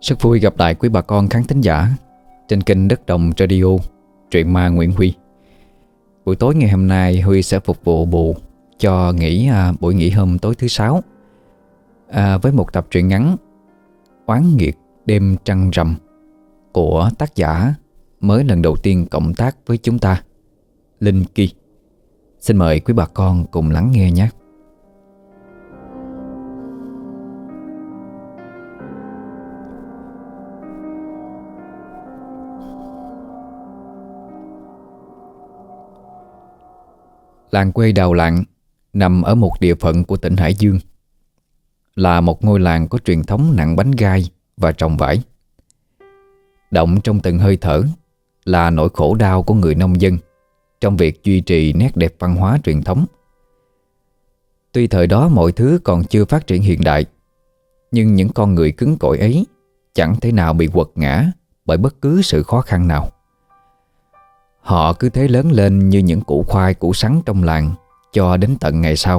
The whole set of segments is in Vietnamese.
Rất vui gặp lại quý bà con khán thính giả trên kênh Đất Đồng Radio, truyện ma Nguyễn Huy. Buổi tối ngày hôm nay Huy sẽ phục vụ bù cho buổi nghỉ hôm tối thứ sáu với một tập truyện ngắn Oán nghiệt đêm trăng rằm của tác giả mới lần đầu tiên cộng tác với chúng ta, Linh Ki. Xin mời quý bà con cùng lắng nghe nhé. Làng quê Đào Lạng nằm ở một địa phận của tỉnh Hải Dương, là một ngôi làng có truyền thống nặng bánh gai và trồng vải. Động trong từng hơi thở là nỗi khổ đau của người nông dân trong việc duy trì nét đẹp văn hóa truyền thống. Tuy thời đó mọi thứ còn chưa phát triển hiện đại, nhưng những con người cứng cỏi ấy chẳng thể nào bị quật ngã bởi bất cứ sự khó khăn nào. Họ cứ thế lớn lên như những củ khoai củ sắn trong làng cho đến tận ngày sau.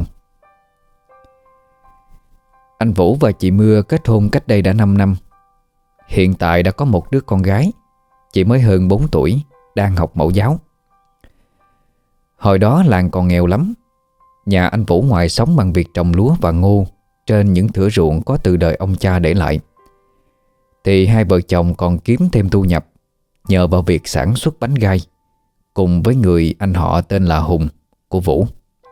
Anh Vũ và chị Mưa kết hôn cách đây đã 5 năm. Hiện tại đã có một đứa con gái, chỉ mới hơn 4 tuổi, đang học mẫu giáo. Hồi đó làng còn nghèo lắm. Nhà anh Vũ ngoài sống bằng việc trồng lúa và ngô trên những thửa ruộng có từ đời ông cha để lại, thì hai vợ chồng còn kiếm thêm thu nhập nhờ vào việc sản xuất bánh gai cùng với người anh họ tên là Hùng của Vũ.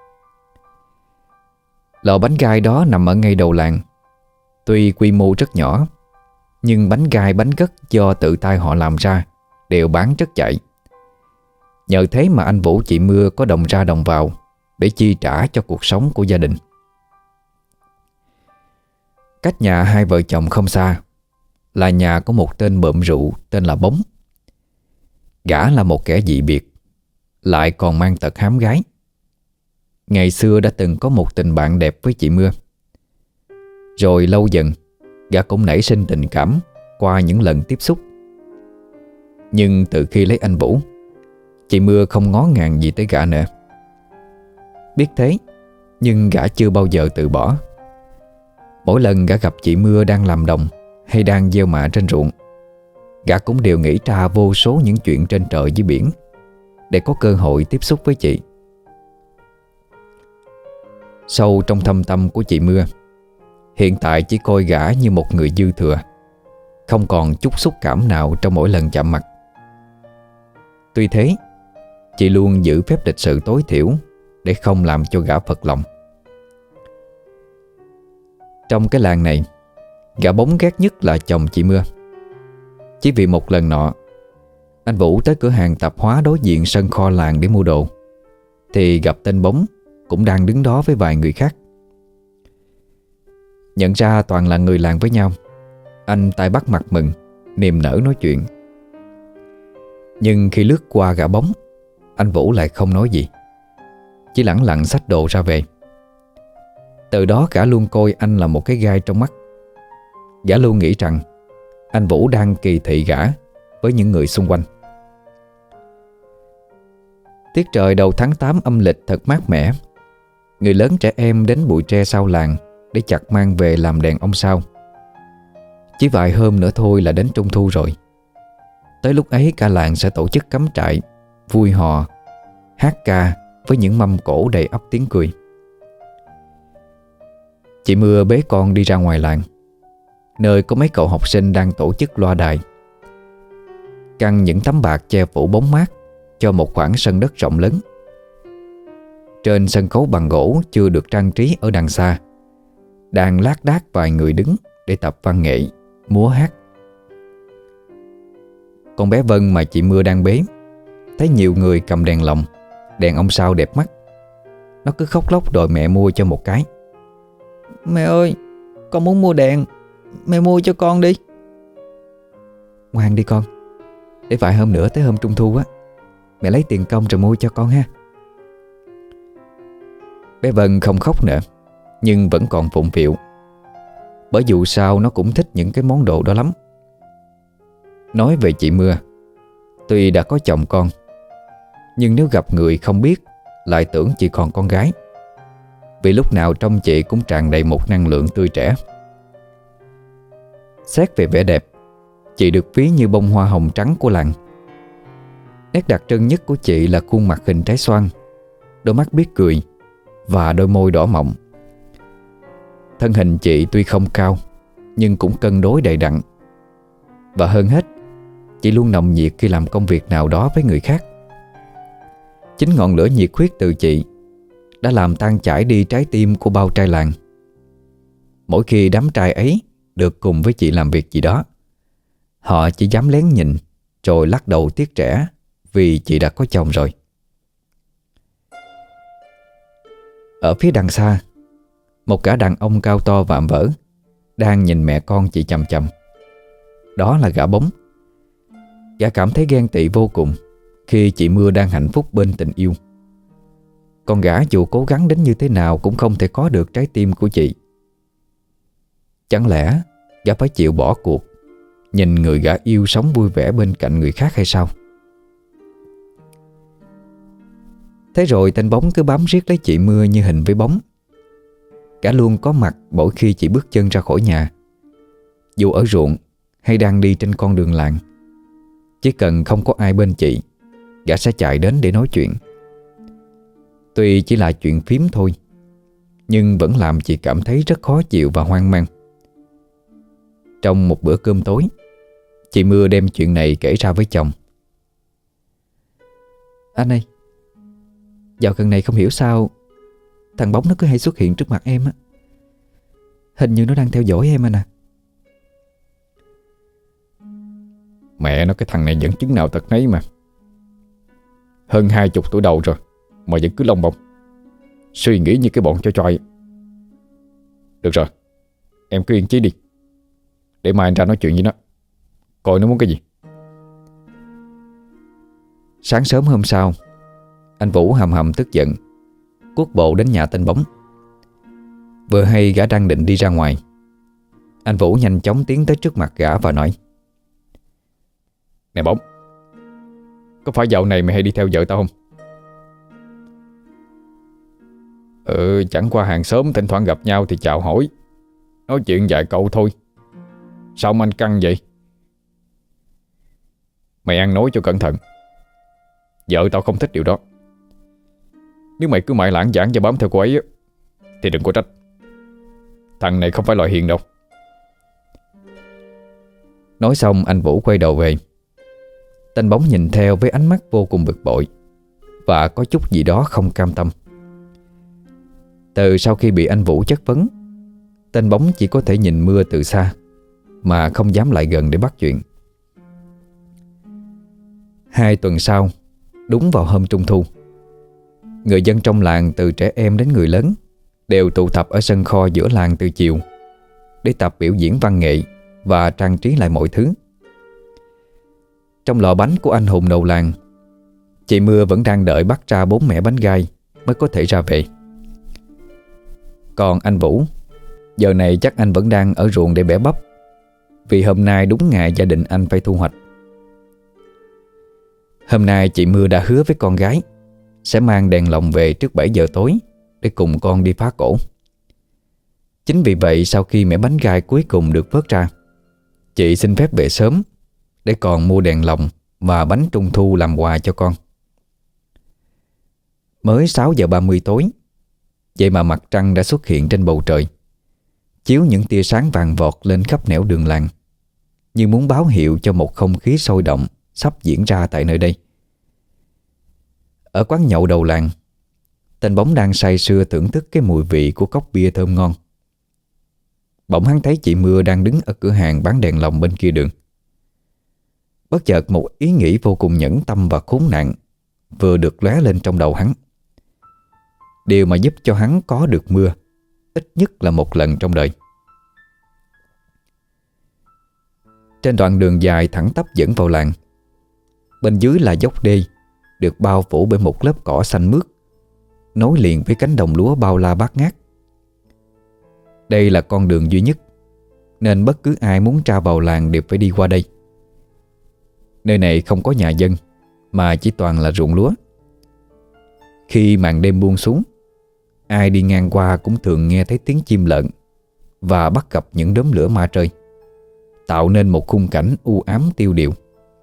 Lò bánh gai đó nằm ở ngay đầu làng. Tuy quy mô rất nhỏ, nhưng bánh gai bánh gấc do tự tay họ làm ra đều bán rất chạy. Nhờ thế mà anh Vũ chị Mưa có đồng ra đồng vào để chi trả cho cuộc sống của gia đình. Cách nhà hai vợ chồng không xa là nhà của một tên bợm rượu tên là Bóng. Gã là một kẻ dị biệt, lại còn mang tật hám gái. Ngày xưa đã từng có một tình bạn đẹp với chị Mưa. Rồi lâu dần gã cũng nảy sinh tình cảm qua những lần tiếp xúc. Nhưng từ khi lấy anh Vũ, chị Mưa không ngó ngàng gì tới gã nữa. Biết thế, nhưng gã chưa bao giờ từ bỏ. Mỗi lần gã gặp chị Mưa đang làm đồng hay đang gieo mạ trên ruộng, gã cũng đều nghĩ ra vô số những chuyện trên trời dưới biển để có cơ hội tiếp xúc với chị. Sâu trong thâm tâm của chị Mưa, hiện tại chỉ coi gã như một người dư thừa, không còn chút xúc cảm nào trong mỗi lần chạm mặt. Tuy thế, chị luôn giữ phép lịch sự tối thiểu để không làm cho gã phật lòng. Trong cái làng này, gã Bóng ghét nhất là chồng chị Mưa. Chỉ vì một lần nọ, anh Vũ tới cửa hàng tạp hóa đối diện sân kho làng để mua đồ, thì gặp tên Bóng cũng đang đứng đó với vài người khác. Nhận ra toàn là người làng với nhau, anh tay bắt mặt mừng, niềm nở nói chuyện. Nhưng khi lướt qua gã Bóng, anh Vũ lại không nói gì, chỉ lẳng lặng xách đồ ra về. Từ đó gã luôn coi anh là một cái gai trong mắt. Gã luôn nghĩ rằng anh Vũ đang kỳ thị gã với những người xung quanh. Tiết trời đầu tháng 8 âm lịch thật mát mẻ. Người lớn trẻ em đến bụi tre sau làng để chặt mang về làm đèn ông sao. Chỉ vài hôm nữa thôi là đến Trung thu rồi. Tới lúc ấy cả làng sẽ tổ chức cắm trại, vui hò, hát ca với những mâm cỗ đầy ắp tiếng cười. Chị Mưa bế con đi ra ngoài làng, nơi có mấy cậu học sinh đang tổ chức loa đài, căng những tấm bạc che phủ bóng mát cho một khoảng sân đất rộng lớn. Trên sân khấu bằng gỗ chưa được trang trí ở đằng xa, đang lác đác vài người đứng để tập văn nghệ, múa hát. Con bé Vân mà chị Mưa đang bế thấy nhiều người cầm đèn lồng, đèn ông sao đẹp mắt. Nó cứ khóc lóc đòi mẹ mua cho một cái. Mẹ ơi, con muốn mua đèn, mẹ mua cho con đi. Ngoan đi con, để vài hôm nữa tới hôm Trung thu á, mẹ lấy tiền công rồi mua cho con ha. Bé Vân không khóc nữa, nhưng vẫn còn phụng phịu, bởi dù sao nó cũng thích những cái món đồ đó lắm. Nói về chị Mưa, tuy đã có chồng con, nhưng nếu gặp người không biết lại tưởng chị còn con gái, vì lúc nào trong chị cũng tràn đầy một năng lượng tươi trẻ. Xét về vẻ đẹp, Chị được ví như bông hoa hồng trắng của làng. Nét đặc trưng nhất của chị là khuôn mặt hình trái xoan, đôi mắt biết cười và đôi môi đỏ mọng. Thân hình chị tuy không cao nhưng cũng cân đối đầy đặn. Và hơn hết, chị luôn nồng nhiệt khi làm công việc nào đó với người khác. Chính ngọn lửa nhiệt huyết từ chị đã làm tan chảy đi trái tim của bao trai làng. Mỗi khi đám trai ấy được cùng với chị làm việc gì đó, họ chỉ dám lén nhìn rồi lắc đầu tiếc rẻ vì chị đã có chồng rồi. Ở phía đằng xa, một gã đàn ông cao to vạm vỡ đang nhìn mẹ con chị chằm chằm. Đó là gã Bóng. Gã cảm thấy ghen tị vô cùng khi chị Mưa đang hạnh phúc bên tình yêu. Còn gã dù cố gắng đến như thế nào cũng không thể có được trái tim của chị. Chẳng lẽ gã phải chịu bỏ cuộc, nhìn người gã yêu sống vui vẻ bên cạnh người khác hay sao? Thế rồi tên Bóng cứ bám riết lấy chị Mưa như hình với bóng. Gã luôn có mặt mỗi khi chị bước chân ra khỏi nhà. Dù ở ruộng hay đang đi trên con đường làng, chỉ cần không có ai bên chị, gã sẽ chạy đến để nói chuyện. Tuy chỉ là chuyện phím thôi, nhưng vẫn làm chị cảm thấy rất khó chịu và hoang mang. Trong một bữa cơm tối, chị Mưa đem chuyện này kể ra với chồng. Anh ơi, dạo gần này không hiểu sao thằng Bóng nó cứ hay xuất hiện trước mặt em á. Hình như nó đang theo dõi em anh à. Mẹ nó, cái thằng này dẫn chứng nào thật nấy mà. Hơn 20 tuổi đầu rồi mà vẫn cứ lông bông, suy nghĩ như cái bọn cho choi. Được rồi, em cứ yên chí đi, để mai anh ra nói chuyện với nó, coi nó muốn cái gì. Sáng sớm hôm sau, anh Vũ hầm hầm tức giận cuốc bộ đến nhà tên Bóng. Vừa hay gã đang định đi ra ngoài, anh Vũ nhanh chóng tiến tới trước mặt gã và nói: Nè Bóng, có phải dạo này mày hay đi theo vợ tao không? Chẳng qua hàng xóm thỉnh thoảng gặp nhau thì chào hỏi, nói chuyện vài câu thôi. Sao mà anh căng vậy? Mày ăn nói cho cẩn thận, vợ tao không thích điều đó. Nếu mày cứ mãi lãng vãng và bám theo cô ấy thì đừng có trách. Thằng này không phải loại hiền đâu. Nói xong anh Vũ quay đầu về. Tên Bóng nhìn theo với ánh mắt vô cùng bực bội và có chút gì đó không cam tâm. Từ sau khi bị anh Vũ chất vấn, tên Bóng chỉ có thể nhìn Mưa từ xa mà không dám lại gần để bắt chuyện. 2 tuần sau, đúng vào hôm Trung thu, người dân trong làng từ trẻ em đến người lớn đều tụ tập ở sân kho giữa làng từ chiều để tập biểu diễn văn nghệ và trang trí lại mọi thứ. Trong lò bánh của anh hùng đầu làng, chị Mưa vẫn đang đợi bắt ra 4 mẻ bánh gai mới có thể ra về. Còn anh Vũ, giờ này chắc anh vẫn đang ở ruộng để bẻ bắp, vì hôm nay đúng ngày gia đình anh phải thu hoạch. Hôm nay chị Mưa đã hứa với con gái sẽ mang đèn lồng về trước 7 giờ tối để cùng con đi phá cổ. Chính vì vậy sau khi mẻ bánh gai cuối cùng được vớt ra, chị xin phép về sớm để còn mua đèn lồng và bánh trung thu làm quà cho con. Mới 6 giờ 30 tối, vậy mà mặt trăng đã xuất hiện trên bầu trời, chiếu những tia sáng vàng vọt lên khắp nẻo đường làng, như muốn báo hiệu cho một không khí sôi động sắp diễn ra tại nơi đây. Ở quán nhậu đầu làng, tên Bóng đang say sưa thưởng thức cái mùi vị của cốc bia thơm ngon. Bỗng hắn thấy chị Mưa đang đứng ở cửa hàng bán đèn lồng bên kia đường. Bất chợt một ý nghĩ vô cùng nhẫn tâm và khốn nạn vừa được lóe lên trong đầu hắn. Điều mà giúp cho hắn có được Mưa ít nhất là một lần trong đời. Trên đoạn đường dài thẳng tắp dẫn vào làng, bên dưới là dốc đê được bao phủ bởi một lớp cỏ xanh mướt, nối liền với cánh đồng lúa bao la bát ngát. Đây là con đường duy nhất, nên bất cứ ai muốn ra vào làng đều phải đi qua đây. Nơi này không có nhà dân, mà chỉ toàn là ruộng lúa. Khi màn đêm buông xuống, ai đi ngang qua cũng thường nghe thấy tiếng chim lợn và bắt gặp những đốm lửa ma trời. tạo nên một khung cảnh u ám tiêu điều.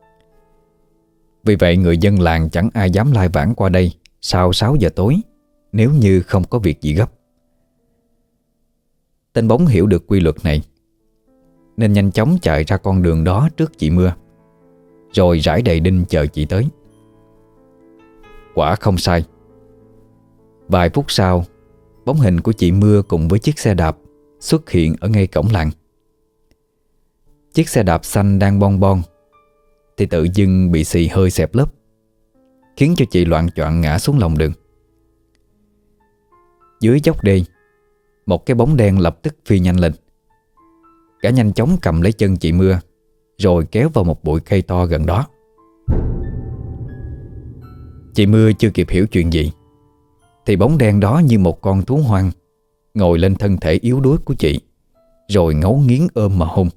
Vì vậy người dân làng chẳng ai dám lai vãng qua đây sau 6 giờ tối nếu như không có việc gì gấp. Tên bóng hiểu được quy luật này nên nhanh chóng chạy ra con đường đó trước chị Mưa, rồi rải đầy đinh chờ chị tới. Quả không sai. Vài phút sau, bóng hình của chị Mưa cùng với chiếc xe đạp xuất hiện ở ngay cổng làng. Chiếc xe đạp xanh đang bon bon thì tự dưng bị xì hơi xẹp lớp, khiến cho chị loạng choạng ngã xuống lòng đường. Dưới dốc đê, một cái bóng đen lập tức phi nhanh lên. Gã nhanh chóng cầm lấy chân chị Mưa, rồi kéo vào một bụi cây to gần đó. Chị Mưa chưa kịp hiểu chuyện gì thì bóng đen đó như một con thú hoang ngồi lên thân thể yếu đuối của chị, rồi ngấu nghiến ôm mà hôn.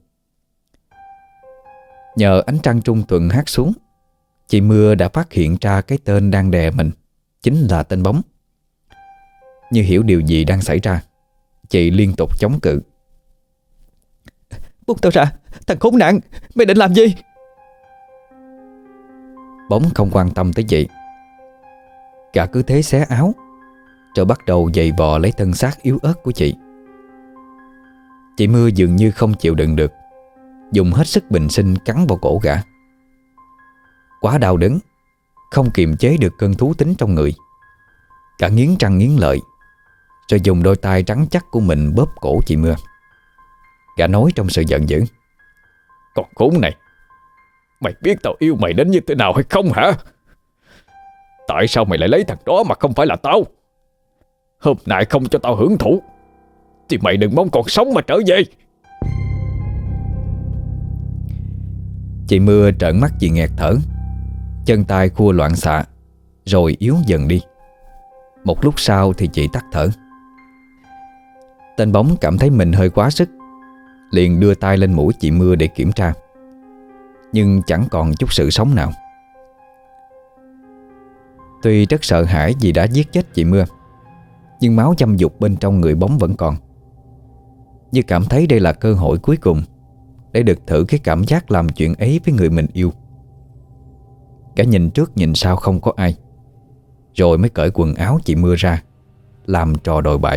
Nhờ ánh trăng trung tuần hát xuống, chị Mưa đã phát hiện ra cái tên đang đè mình chính là tên bóng. Như hiểu điều gì đang xảy ra, chị liên tục chống cự. Buông tao ra, thằng khốn nạn, mày định làm gì? Bóng không quan tâm tới chị. Gã cứ thế xé áo, rồi bắt đầu giày vò lấy thân xác yếu ớt của chị. Chị Mưa dường như không chịu đựng được, dùng hết sức bình sinh cắn vào cổ gã. Quá đau đớn, không kiềm chế được cơn thú tính trong người, gã nghiến răng nghiến lợi, rồi dùng đôi tay rắn chắc của mình bóp cổ chị Mưa. Gã nói trong sự giận dữ: Con khốn này, mày biết tao yêu mày đến như thế nào hay không hả? Tại sao mày lại lấy thằng đó mà không phải là tao? Hôm nay không cho tao hưởng thụ thì mày đừng mong còn sống mà trở về. Chị Mưa trợn mắt vì nghẹt thở, chân tay khua loạn xạ, rồi yếu dần đi. Một lúc sau thì chị tắt thở. Tên bóng cảm thấy mình hơi quá sức, liền đưa tay lên mũi chị Mưa để kiểm tra, nhưng chẳng còn chút sự sống nào. Tuy rất sợ hãi vì đã giết chết chị Mưa, nhưng máu dâm dục bên trong người bóng vẫn còn, như cảm thấy đây là cơ hội cuối cùng để được thử cái cảm giác làm chuyện ấy với người mình yêu. Cả nhìn trước nhìn sau không có ai, rồi mới cởi quần áo chị Mưa ra, làm trò đồi bại.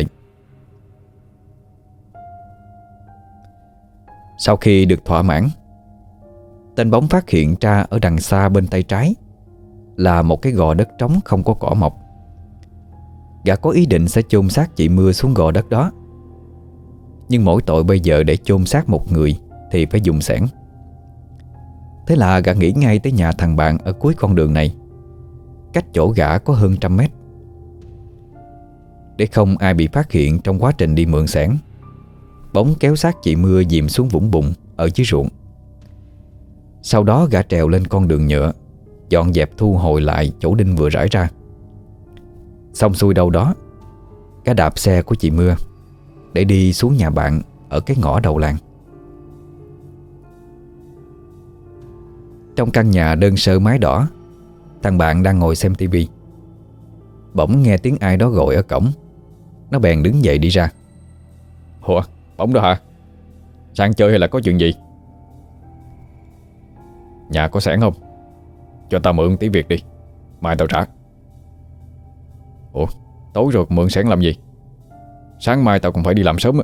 Sau khi được thỏa mãn, tên bóng phát hiện ra ở đằng xa bên tay trái là một cái gò đất trống không có cỏ mọc. Gã có ý định sẽ chôn xác chị Mưa xuống gò đất đó, nhưng mỗi tội bây giờ để chôn xác một người thì phải dùng xẻng. Thế là gã nghĩ ngay tới nhà thằng bạn ở cuối con đường này, cách chỗ gã có hơn 100 mét. Để không ai bị phát hiện trong quá trình đi mượn xẻng, bóng kéo xác chị Mưa dìm xuống vũng bùn ở dưới ruộng. Sau đó gã trèo lên con đường nhựa, dọn dẹp thu hồi lại chỗ đinh vừa rải ra. Xong xuôi đâu đó, gã đạp xe của chị Mưa để đi xuống nhà bạn ở cái ngõ đầu làng. Trong căn nhà đơn sơ mái đỏ, thằng bạn đang ngồi xem tivi. Bỗng nghe tiếng ai đó gọi ở cổng. Nó bèn đứng dậy đi ra. Ủa, bóng đó hả? Sang chơi hay là có chuyện gì? Nhà có xẻng không? Cho tao mượn tí việc đi, mai tao trả. Ủa, tối rồi mượn xẻng làm gì? Sáng mai tao còn phải đi làm sớm á.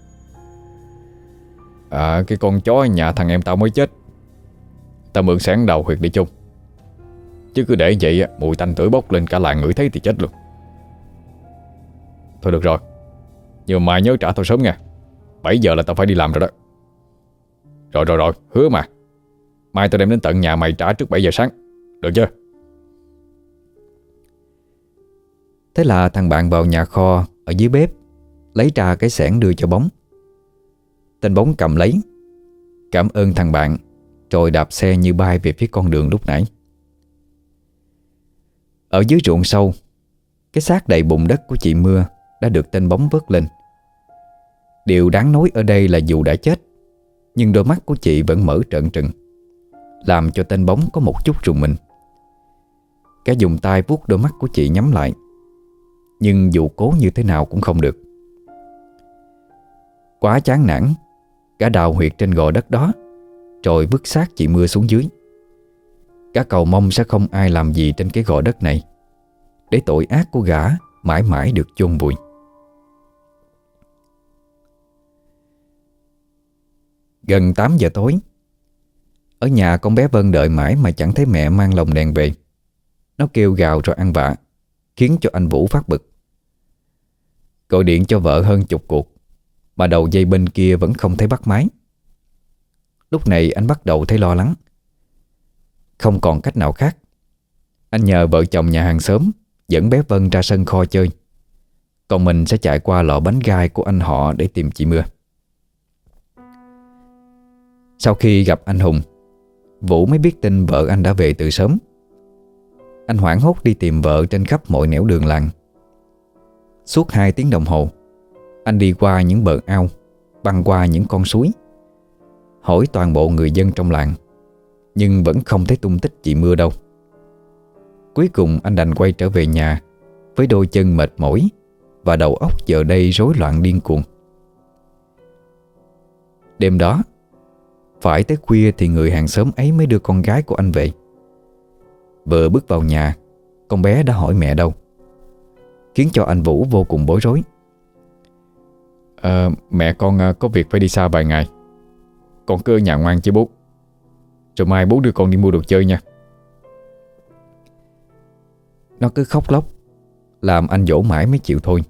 À, cái con chó nhà thằng em tao mới chết, tao mượn xẻng đầu huyệt đi chung. Chứ cứ để vậy mùi tanh tưởi bốc lên cả làng ngửi thấy thì chết luôn. Thôi được rồi, nhưng mà mai nhớ trả tao sớm nha. 7 giờ là tao phải đi làm rồi đó. Rồi, hứa mà. Mai tao đem đến tận nhà mày trả trước 7 giờ sáng, được chưa? Thế là thằng bạn vào nhà kho ở dưới bếp, lấy ra cái xẻng đưa cho bóng. Tên bóng cầm lấy, cảm ơn thằng bạn, rồi đạp xe như bay về phía con đường lúc nãy. Ở dưới ruộng sâu, cái xác đầy bùn đất của chị Mưa đã được tên bóng vớt lên. Điều đáng nói ở đây là dù đã chết, nhưng đôi mắt của chị vẫn mở trợn trừng, làm cho tên bóng có một chút rùng mình. Gã dùng tay vuốt đôi mắt của chị nhắm lại, nhưng dù cố như thế nào cũng không được. Quá chán nản, gã đào huyệt trên gò đất đó, rồi vứt xác chị Mưa xuống dưới. Gã cầu mong sẽ không ai làm gì trên cái gò đất này, để tội ác của gã mãi mãi được chôn vùi. Gần 8 giờ tối, ở nhà con bé Vân đợi mãi mà chẳng thấy mẹ mang lồng đèn về. Nó kêu gào rồi ăn vạ, khiến cho anh Vũ phát bực. Gọi điện cho vợ hơn chục cuộc mà đầu dây bên kia vẫn không thấy bắt máy. Lúc này anh bắt đầu thấy lo lắng. Không còn cách nào khác, anh nhờ vợ chồng nhà hàng xóm dẫn bé Vân ra sân kho chơi, còn mình sẽ chạy qua lò bánh gai của anh họ để tìm chị Mưa. Sau khi gặp anh Hùng, Vũ mới biết tin vợ anh đã về từ sớm. Anh hoảng hốt đi tìm vợ trên khắp mọi nẻo đường làng. Suốt 2 tiếng đồng hồ, anh đi qua những bờ ao, băng qua những con suối, hỏi toàn bộ người dân trong làng, nhưng vẫn không thấy tung tích chị Mưa đâu. Cuối cùng anh đành quay trở về nhà với đôi chân mệt mỏi và đầu óc giờ đây rối loạn điên cuồng. Đêm đó, phải tới khuya thì người hàng xóm ấy mới đưa con gái của anh về. Vừa bước vào nhà, con bé đã hỏi mẹ đâu, khiến cho anh Vũ vô cùng bối rối. Mẹ con có việc phải đi xa vài ngày. Con cứ ở nhà ngoan chứ bố. Rồi mai bố đưa con đi mua đồ chơi nha. Nó cứ khóc lóc, làm anh dỗ mãi mới chịu thôi.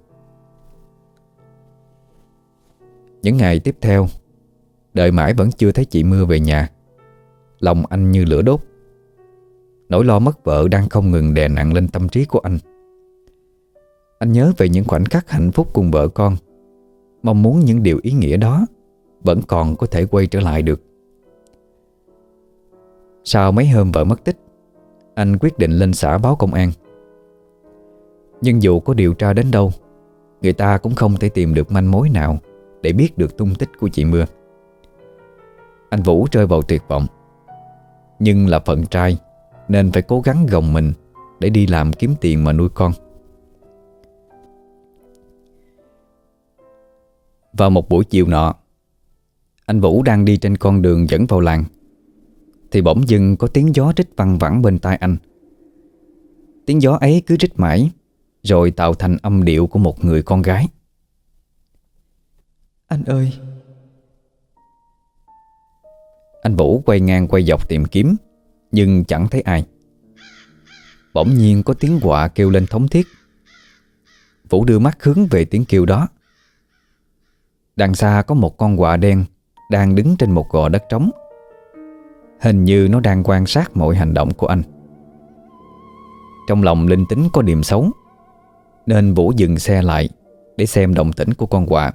Những ngày tiếp theo, đợi mãi vẫn chưa thấy chị Mưa về nhà. Lòng anh như lửa đốt. Nỗi lo mất vợ đang không ngừng đè nặng lên tâm trí của anh. Anh nhớ về những khoảnh khắc hạnh phúc cùng vợ con, mong muốn những điều ý nghĩa đó vẫn còn có thể quay trở lại được. Sau mấy hôm vợ mất tích, anh quyết định lên xã báo công an. Nhưng dù có điều tra đến đâu, người ta cũng không thể tìm được manh mối nào để biết được tung tích của chị Mưa. Anh Vũ rơi vào tuyệt vọng. Nhưng là phận trai nên phải cố gắng gồng mình để đi làm kiếm tiền mà nuôi con. Vào một buổi chiều nọ, anh Vũ đang đi trên con đường dẫn vào làng, thì bỗng dưng có tiếng gió rít văng vẳng bên tai anh. Tiếng gió ấy cứ rít mãi, rồi tạo thành âm điệu của một người con gái. Anh ơi! Anh Vũ quay ngang quay dọc tìm kiếm, nhưng chẳng thấy ai. Bỗng nhiên có tiếng quạ kêu lên thống thiết. Vũ đưa mắt hướng về tiếng kêu đó. Đằng xa có một con quạ đen đang đứng trên một gò đất trống. Hình như nó đang quan sát mọi hành động của anh. Trong lòng linh tính có điểm xấu, nên Vũ dừng xe lại để xem động tĩnh của con quạ.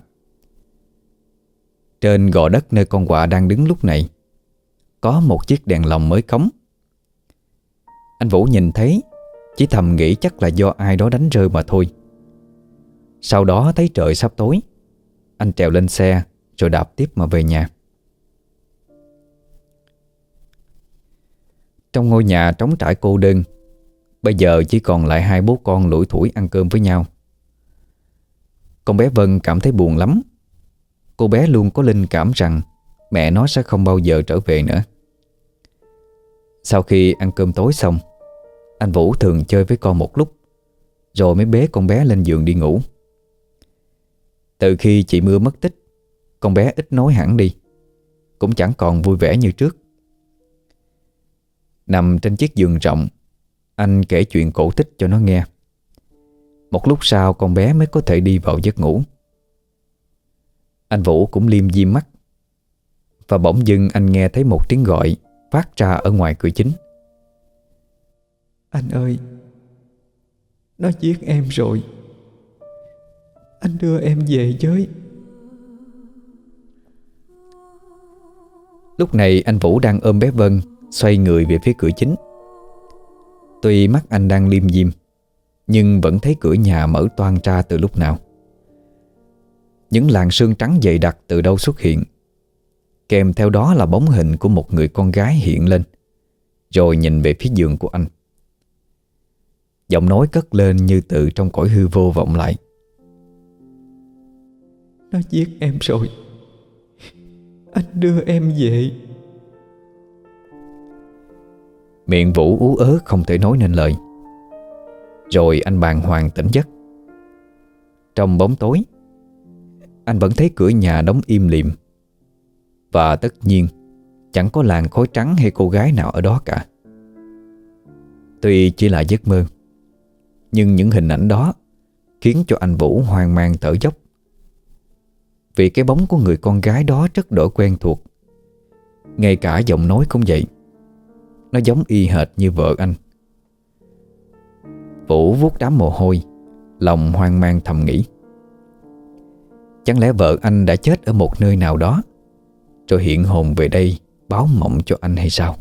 Trên gò đất nơi con quạ đang đứng lúc này có một chiếc đèn lồng mới cắm. Anh Vũ nhìn thấy, chỉ thầm nghĩ chắc là do ai đó đánh rơi mà thôi. Sau đó thấy trời sắp tối, anh trèo lên xe rồi đạp tiếp mà về nhà. Trong ngôi nhà trống trải cô đơn, bây giờ chỉ còn lại 2 bố con lủi thủi ăn cơm với nhau. Con bé Vân cảm thấy buồn lắm. Cô bé luôn có linh cảm rằng mẹ nó sẽ không bao giờ trở về nữa. Sau khi ăn cơm tối xong, anh Vũ thường chơi với con một lúc, rồi mới bế con bé lên giường đi ngủ. Từ khi chị Mưa mất tích, con bé ít nói hẳn đi, cũng chẳng còn vui vẻ như trước. Nằm trên chiếc giường rộng, anh kể chuyện cổ tích cho nó nghe. Một lúc sau con bé mới có thể đi vào giấc ngủ. Anh Vũ cũng liêm diêm mắt, và bỗng dưng anh nghe thấy một tiếng gọi phát ra ở ngoài cửa chính. Anh ơi! Nó giết em rồi. Anh đưa em về với. Lúc này anh Vũ đang ôm bé Vân, xoay người về phía cửa chính. Tuy mắt anh đang liêm diêm, nhưng vẫn thấy cửa nhà mở toang ra từ lúc nào. Những làn sương trắng dày đặc từ đâu xuất hiện, kèm theo đó là bóng hình của một người con gái hiện lên, rồi nhìn về phía giường của anh. Giọng nói cất lên như từ trong cõi hư vô vọng lại. Nó giết em rồi. Anh đưa em về. Miệng Vũ ú ớ không thể nói nên lời. Rồi anh bàng hoàng tỉnh giấc. Trong bóng tối, anh vẫn thấy cửa nhà đóng im lìm. Và tất nhiên chẳng có làn khói trắng hay cô gái nào ở đó cả. Tuy chỉ là giấc mơ, nhưng những hình ảnh đó khiến cho anh Vũ hoang mang thở dốc. Vì cái bóng của người con gái đó rất đổi quen thuộc. Ngay cả giọng nói cũng vậy. Nó giống y hệt như vợ anh. Vũ vuốt đám mồ hôi, lòng hoang mang thầm nghĩ: chẳng lẽ vợ anh đã chết ở một nơi nào đó, rồi hiện hồn về đây báo mộng cho anh hay sao?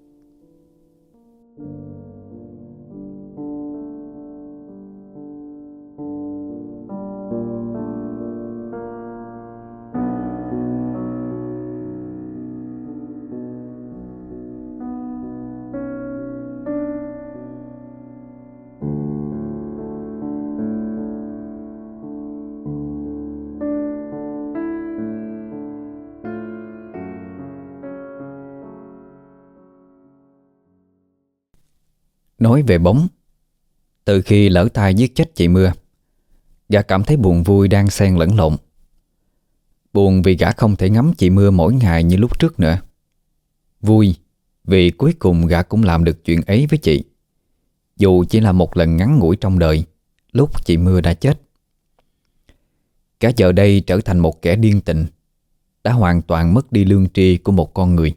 Nói về bóng, từ khi lỡ tay giết chết chị Mưa, gã cảm thấy buồn vui đang xen lẫn lộn. Buồn vì gã không thể ngắm chị Mưa mỗi ngày như lúc trước nữa. Vui vì cuối cùng gã cũng làm được chuyện ấy với chị, dù chỉ là một lần ngắn ngủi trong đời, lúc chị Mưa đã chết. Gã giờ đây trở thành một kẻ điên tình, đã hoàn toàn mất đi lương tri của một con người.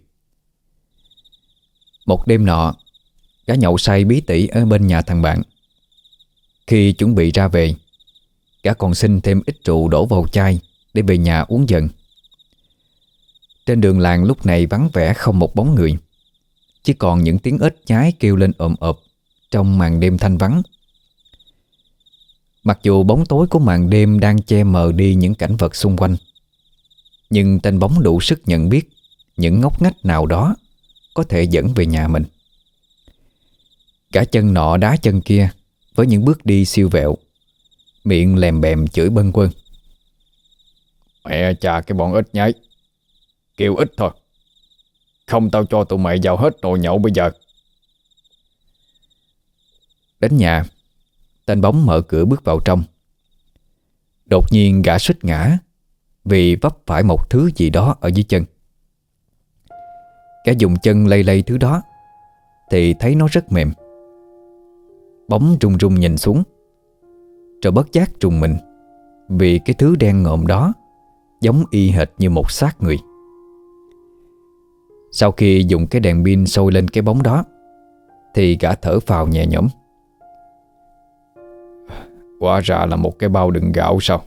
Một đêm nọ, gã nhậu say bí tỉ ở bên nhà thằng bạn. Khi chuẩn bị ra về, gã còn xin thêm ít rượu đổ vào chai để về nhà uống dần. Trên đường làng lúc này vắng vẻ không một bóng người, chỉ còn những tiếng ếch nhái kêu lên ồm ộp trong màn đêm thanh vắng. Mặc dù bóng tối của màn đêm đang che mờ đi những cảnh vật xung quanh, nhưng tên bóng đủ sức nhận biết những ngóc ngách nào đó có thể dẫn về nhà mình. Cả chân nọ đá chân kia với những bước đi siêu vẹo, miệng lèm bèm chửi bâng quơ: mẹ cha cái bọn ếch nhái, kêu ít thôi, không tao cho tụi mày vào hết nồi nhậu bây giờ. Đến nhà, tên bóng mở cửa bước vào trong. Đột nhiên gã suýt ngã vì vấp phải một thứ gì đó ở dưới chân. Gã dùng chân lay lay thứ đó thì thấy nó rất mềm. Bóng run run nhìn xuống, rồi bất giác trùng mình, vì cái thứ đen ngòm đó giống y hệt như một xác người. Sau khi dùng cái đèn pin soi lên cái bóng đó, thì gã thở phào nhẹ nhõm. Hóa ra là một cái bao đựng gạo sao?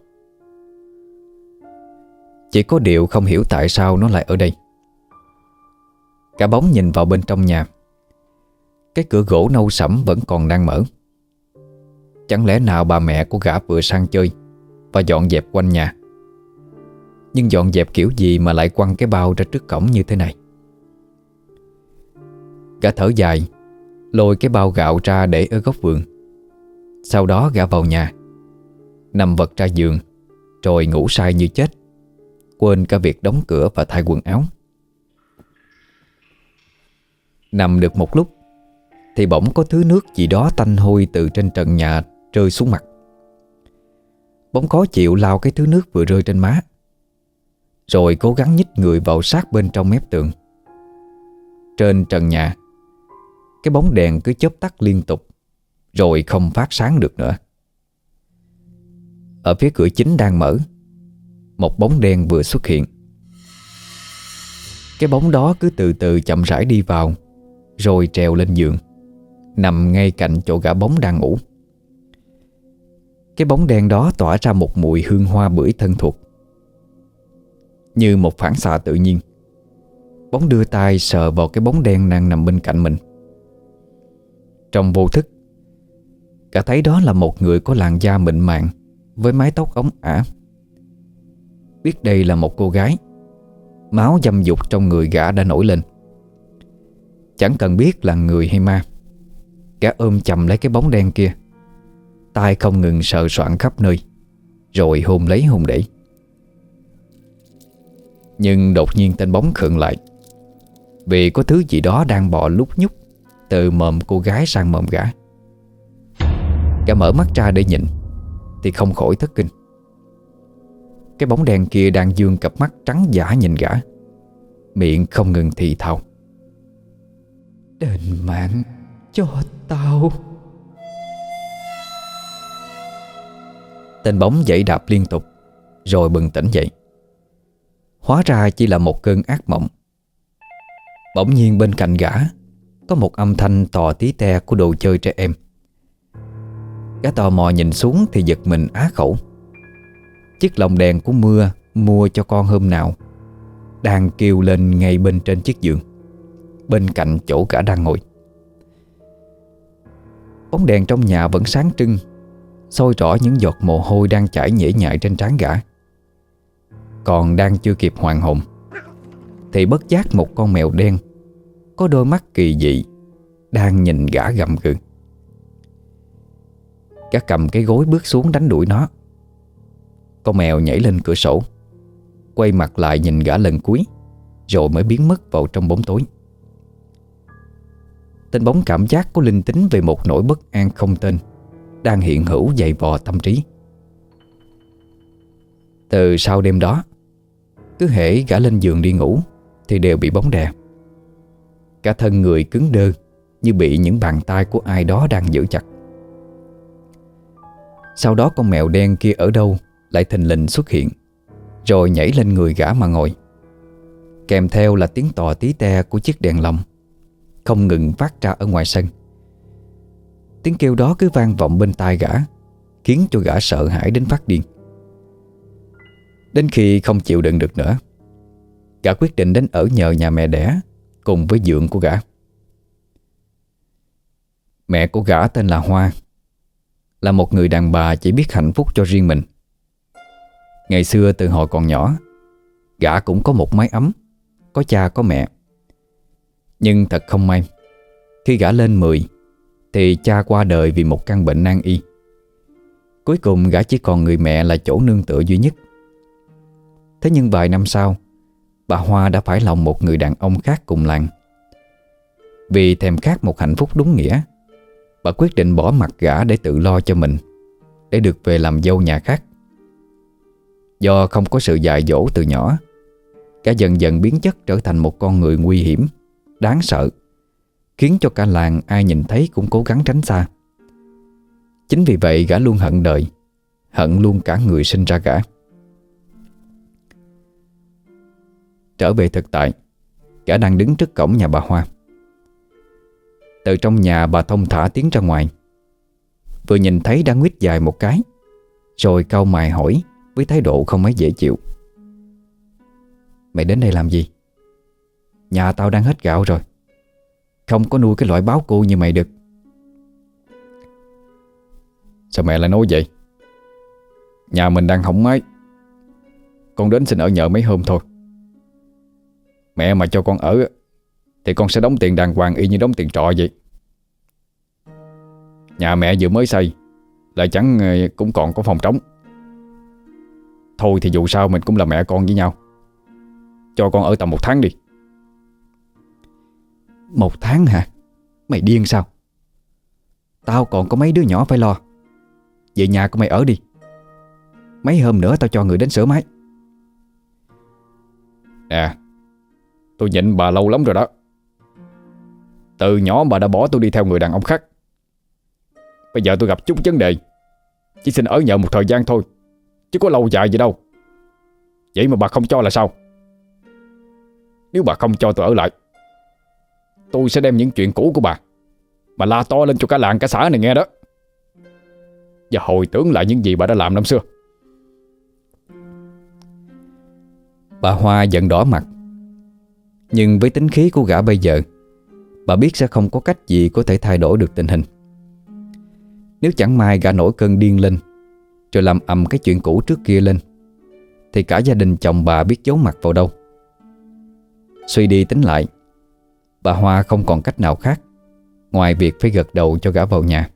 Chỉ có điều không hiểu tại sao nó lại ở đây. Cả bóng nhìn vào bên trong nhà. Cái cửa gỗ nâu sẫm vẫn còn đang mở. Chẳng lẽ nào bà mẹ của gã vừa sang chơi và dọn dẹp quanh nhà? Nhưng dọn dẹp kiểu gì mà lại quăng cái bao ra trước cổng như thế này? Gã thở dài, lôi cái bao gạo ra để ở góc vườn. Sau đó gã vào nhà, nằm vật ra giường, rồi ngủ say như chết, quên cả việc đóng cửa và thay quần áo. Nằm được một lúc thì bỗng có thứ nước gì đó tanh hôi từ trên trần nhà rơi xuống mặt. Bỗng khó chịu lau cái thứ nước vừa rơi trên má, rồi cố gắng nhích người vào sát bên trong mép tường. Trên trần nhà, cái bóng đèn cứ chớp tắt liên tục, rồi không phát sáng được nữa. Ở phía cửa chính đang mở, một bóng đen vừa xuất hiện. Cái bóng đó cứ từ từ chậm rãi đi vào, rồi trèo lên giường, nằm ngay cạnh chỗ gã bóng đang ngủ. Cái bóng đen đó tỏa ra một mùi hương hoa bưởi thân thuộc. Như một phản xạ tự nhiên, bóng đưa tay sờ vào cái bóng đen đang nằm bên cạnh mình. Trong vô thức, gã thấy đó là một người có làn da mịn màng với mái tóc óng ả. Biết đây là một cô gái, máu dâm dục trong người gã đã nổi lên. Chẳng cần biết là người hay ma, gã ôm chầm lấy cái bóng đen kia, tay không ngừng sờ soạng khắp nơi, rồi hôn lấy hôn để. Nhưng đột nhiên tên bóng khựng lại, vì có thứ gì đó đang bò lúc nhúc từ mồm cô gái sang mồm gã. Gã mở mắt ra để nhìn thì không khỏi thất kinh. Cái bóng đen kia đang dương cặp mắt trắng dã nhìn gã, miệng không ngừng thì thào: Đền mạng cho tao. Tên bóng giãy đạp liên tục rồi bừng tỉnh dậy. Hóa ra chỉ là một cơn ác mộng. Bỗng nhiên bên cạnh gã có một âm thanh tò tí te của đồ chơi trẻ em. Gã tò mò nhìn xuống thì giật mình á khẩu. Chiếc lồng đèn của Mưa mua cho con hôm nào đang kêu lên ngay bên trên chiếc giường, bên cạnh chỗ gã đang ngồi. Bóng đèn trong nhà vẫn sáng trưng, soi rõ những giọt mồ hôi đang chảy nhễ nhại trên trán gã. Còn đang chưa kịp hoàn hồn thì bất giác một con mèo đen có đôi mắt kỳ dị đang nhìn gã gầm gừ. Gã cầm cái gối bước xuống đánh đuổi nó. Con mèo nhảy lên cửa sổ, quay mặt lại nhìn gã lần cuối, rồi mới biến mất vào trong bóng tối. Tên bóng cảm giác có linh tính về một nỗi bất an không tên đang hiện hữu dày vò tâm trí. Từ sau đêm đó, cứ hễ gã lên giường đi ngủ thì đều bị bóng đè. Cả thân người cứng đơ như bị những bàn tay của ai đó đang giữ chặt. Sau đó con mèo đen kia ở đâu lại thình lình xuất hiện, rồi nhảy lên người gã mà ngồi. Kèm theo là tiếng tò tí te của chiếc đèn lồng không ngừng phát ra ở ngoài sân. Tiếng kêu đó cứ vang vọng bên tai gã, khiến cho gã sợ hãi đến phát điên. Đến khi không chịu đựng được nữa, gã quyết định đến ở nhờ nhà mẹ đẻ cùng với dượng của gã. Mẹ của gã tên là Hoa, là một người đàn bà chỉ biết hạnh phúc cho riêng mình. Ngày xưa từ hồi còn nhỏ, gã cũng có một mái ấm, có cha có mẹ. Nhưng thật không may, khi gã lên 10 thì cha qua đời vì một căn bệnh nan y. Cuối cùng gã chỉ còn người mẹ là chỗ nương tựa duy nhất. Thế nhưng vài năm sau, bà Hoa đã phải lòng một người đàn ông khác cùng làng. Vì thèm khát một hạnh phúc đúng nghĩa, bà quyết định bỏ mặc gã để tự lo cho mình, để được về làm dâu nhà khác. Do không có sự dạy dỗ từ nhỏ, gã dần dần biến chất trở thành một con người nguy hiểm, đáng sợ, khiến cho cả làng ai nhìn thấy cũng cố gắng tránh xa. Chính vì vậy gã luôn hận đời, hận luôn cả người sinh ra gã. Trở về thực tại, gã đang đứng trước cổng nhà bà Hoa. Từ trong nhà bà thông thả tiến ra ngoài, vừa nhìn thấy đã nguýt dài một cái, rồi cau mày hỏi với thái độ không mấy dễ chịu: Mày đến đây làm gì? Nhà tao đang hết gạo rồi, không có nuôi cái loại báo cô như mày được. Sao mẹ lại nói vậy? Nhà mình đang hỏng máy, con đến xin ở nhờ mấy hôm thôi. Mẹ mà cho con ở thì con sẽ đóng tiền đàng hoàng y như đóng tiền trọ vậy. Nhà mẹ vừa mới xây, lại chẳng cũng còn có phòng trống. Thôi thì dù sao mình cũng là mẹ con với nhau, cho con ở tầm 1 tháng đi. 1 tháng hả? Mày điên sao? Tao còn có mấy đứa nhỏ phải lo. Về nhà của mày ở đi. Mấy hôm nữa tao cho người đến sửa máy. Nè, tôi nhịn bà lâu lắm rồi đó. Từ nhỏ bà đã bỏ tôi đi theo người đàn ông khác. Bây giờ tôi gặp chút vấn đề, chỉ xin ở nhờ một thời gian thôi, chứ có lâu dài gì đâu. Vậy mà bà không cho là sao? Nếu bà không cho tôi ở lại, tôi sẽ đem những chuyện cũ của bà mà la to lên cho cả làng cả xã này nghe đó, và hồi tưởng lại những gì bà đã làm năm xưa. Bà Hoa giận đỏ mặt. Nhưng với tính khí của gã bây giờ, bà biết sẽ không có cách gì có thể thay đổi được tình hình. Nếu chẳng may gã nổi cơn điên lên, rồi làm ầm cái chuyện cũ trước kia lên, thì cả gia đình chồng bà biết giấu mặt vào đâu. Suy đi tính lại, bà Hoa không còn cách nào khác ngoài việc phải gật đầu cho gã vào nhà.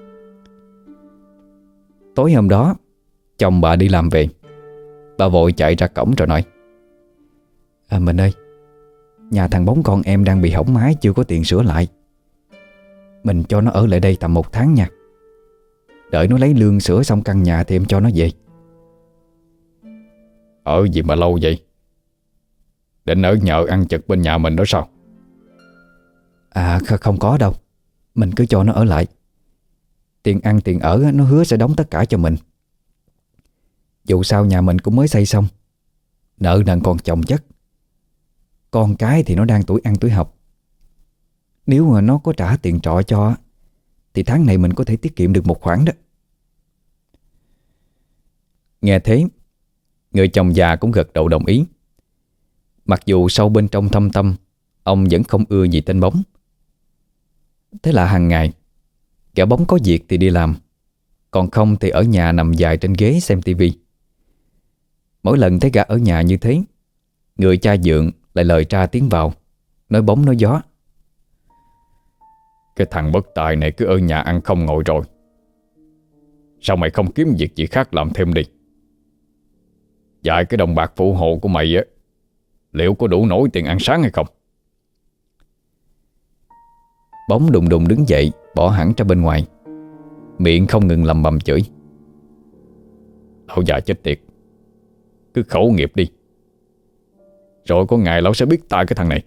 Tối hôm đó, chồng bà đi làm về. Bà vội chạy ra cổng rồi nói: Mình ơi, nhà thằng Bóng con em đang bị hỏng máy, chưa có tiền sửa lại. Mình cho nó ở lại đây tầm 1 tháng nha. Đợi nó lấy lương sửa xong căn nhà thì em cho nó về. Ở gì mà lâu vậy? Định ở nhờ ăn chực bên nhà mình đó sao? À không có đâu. Mình cứ cho nó ở lại. Tiền ăn tiền ở nó hứa sẽ đóng tất cả cho mình. Dù sao nhà mình cũng mới xây xong, nợ nần còn chồng chất. Con cái thì nó đang tuổi ăn tuổi học. Nếu mà nó có trả tiền trọ cho thì tháng này mình có thể tiết kiệm được một khoản đó. Nghe thế, người chồng già cũng gật đầu đồng ý. Mặc dù sâu bên trong thâm tâm ông vẫn không ưa gì tên Bóng. Thế là hàng ngày kẻo Bóng có việc thì đi làm, còn không thì ở nhà nằm dài trên ghế xem tivi. Mỗi lần thấy gã ở nhà như thế, người cha dượng lại lời ra tiếng vào, nói bóng nói gió. Cái thằng bất tài này cứ ở nhà ăn không ngồi rồi. Sao mày không kiếm việc gì khác làm thêm đi? Dạy cái đồng bạc phụ hộ của mày á, liệu có đủ nổi tiền ăn sáng hay không? Bóng đùng đùng đứng dậy, bỏ hẳn ra bên ngoài, miệng không ngừng lầm bầm chửi. Lão già chết tiệt, cứ khẩu nghiệp đi, rồi có ngày lão sẽ biết tai cái thằng này.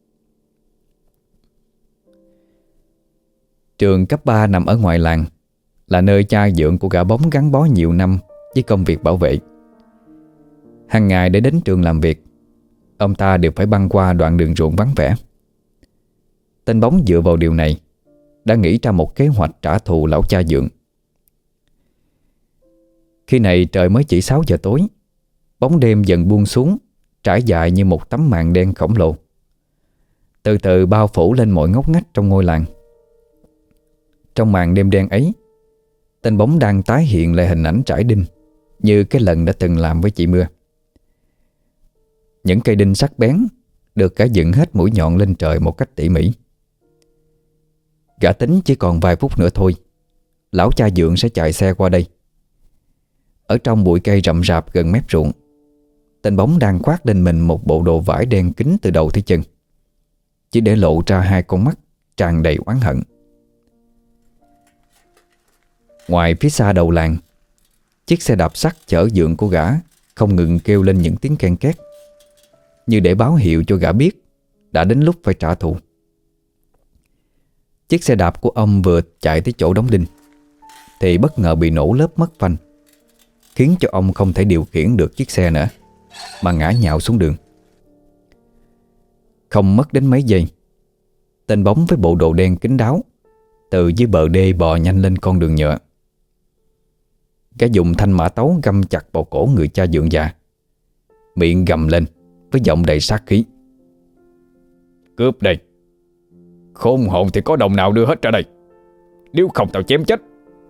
Trường cấp 3 nằm ở ngoài làng, là nơi cha dượng của gã Bóng gắn bó nhiều năm với công việc bảo vệ. Hàng ngày để đến trường làm việc, ông ta đều phải băng qua đoạn đường ruộng vắng vẻ. Tên Bóng dựa vào điều này đã nghĩ ra một kế hoạch trả thù lão cha dượng. Khi này trời mới chỉ 6 giờ tối, bóng đêm dần buông xuống, trải dài như một tấm màn đen khổng lồ, từ từ bao phủ lên mọi ngóc ngách trong ngôi làng. Trong màn đêm đen ấy, tên Bóng đang tái hiện lại hình ảnh trải đinh như cái lần đã từng làm với chị Mưa. Những cây đinh sắc bén được gã dựng hết mũi nhọn lên trời một cách tỉ mỉ. Gã tính chỉ còn vài phút nữa thôi, lão cha dượng sẽ chạy xe qua đây. Ở trong bụi cây rậm rạp gần mép ruộng, tên Bóng đang khoác lên mình một bộ đồ vải đen kín từ đầu tới chân, chỉ để lộ ra hai con mắt tràn đầy oán hận. Ngoài phía xa đầu làng, chiếc xe đạp sắt chở dượng của gã không ngừng kêu lên những tiếng ken két, như để báo hiệu cho gã biết đã đến lúc phải trả thù. Chiếc xe đạp của ông vừa chạy tới chỗ đóng đinh thì bất ngờ bị nổ lớp mất phanh, khiến cho ông không thể điều khiển được chiếc xe nữa, mà ngã nhào xuống đường. Không mất đến mấy giây, tên Bóng với bộ đồ đen kín đáo từ dưới bờ đê bò nhanh lên con đường nhựa. Gã dùng thanh mã tấu găm chặt vào cổ người cha dượng già, miệng gầm lên với giọng đầy sát khí. Cướp đây! Khôn hồn thì có đồng nào đưa hết ra đây, nếu không tao chém chết.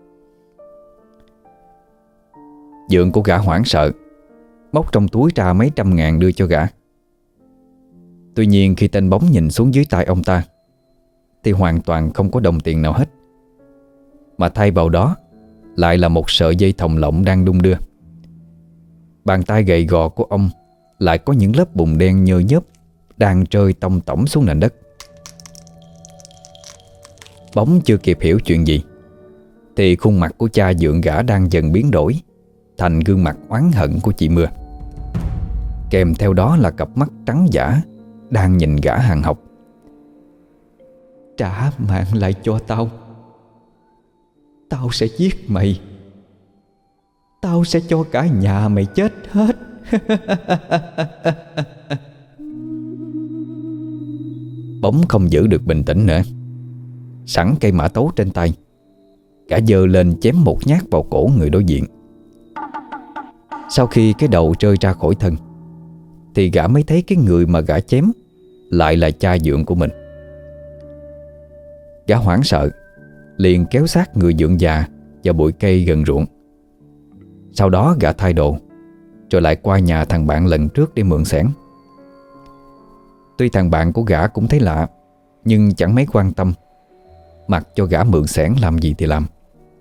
Dượng của gã hoảng sợ, móc trong túi ra mấy trăm ngàn đưa cho gã. Tuy nhiên khi tên Bóng nhìn xuống dưới tay ông ta thì hoàn toàn không có đồng tiền nào hết, mà thay vào đó lại là một sợi dây thòng lọng đang đung đưa. Bàn tay gầy gò của ông lại có những lớp bùn đen nhơ nhớp đang rơi tông tổng xuống nền đất. Bóng chưa kịp hiểu chuyện gì thì khuôn mặt của cha dượng gã đang dần biến đổi thành gương mặt oán hận của chị Mưa, kèm theo đó là cặp mắt trắng dã đang nhìn gã hàng học. Trả mạng lại cho tao, tao sẽ giết mày, tao sẽ cho cả nhà mày chết hết. Bóng không giữ được bình tĩnh nữa, sẵn cây mã tấu trên tay, gã giơ lên chém một nhát vào cổ người đối diện. Sau khi cái đầu rơi ra khỏi thân thì gã mới thấy cái người mà gã chém lại là cha dượng của mình. Gã hoảng sợ, liền kéo sát người dượng già vào bụi cây gần ruộng. Sau đó gã thay đồ, rồi lại qua nhà thằng bạn lần trước để mượn xẻng. Tuy thằng bạn của gã cũng thấy lạ, nhưng chẳng mấy quan tâm, mặc cho gã mượn xẻng làm gì thì làm.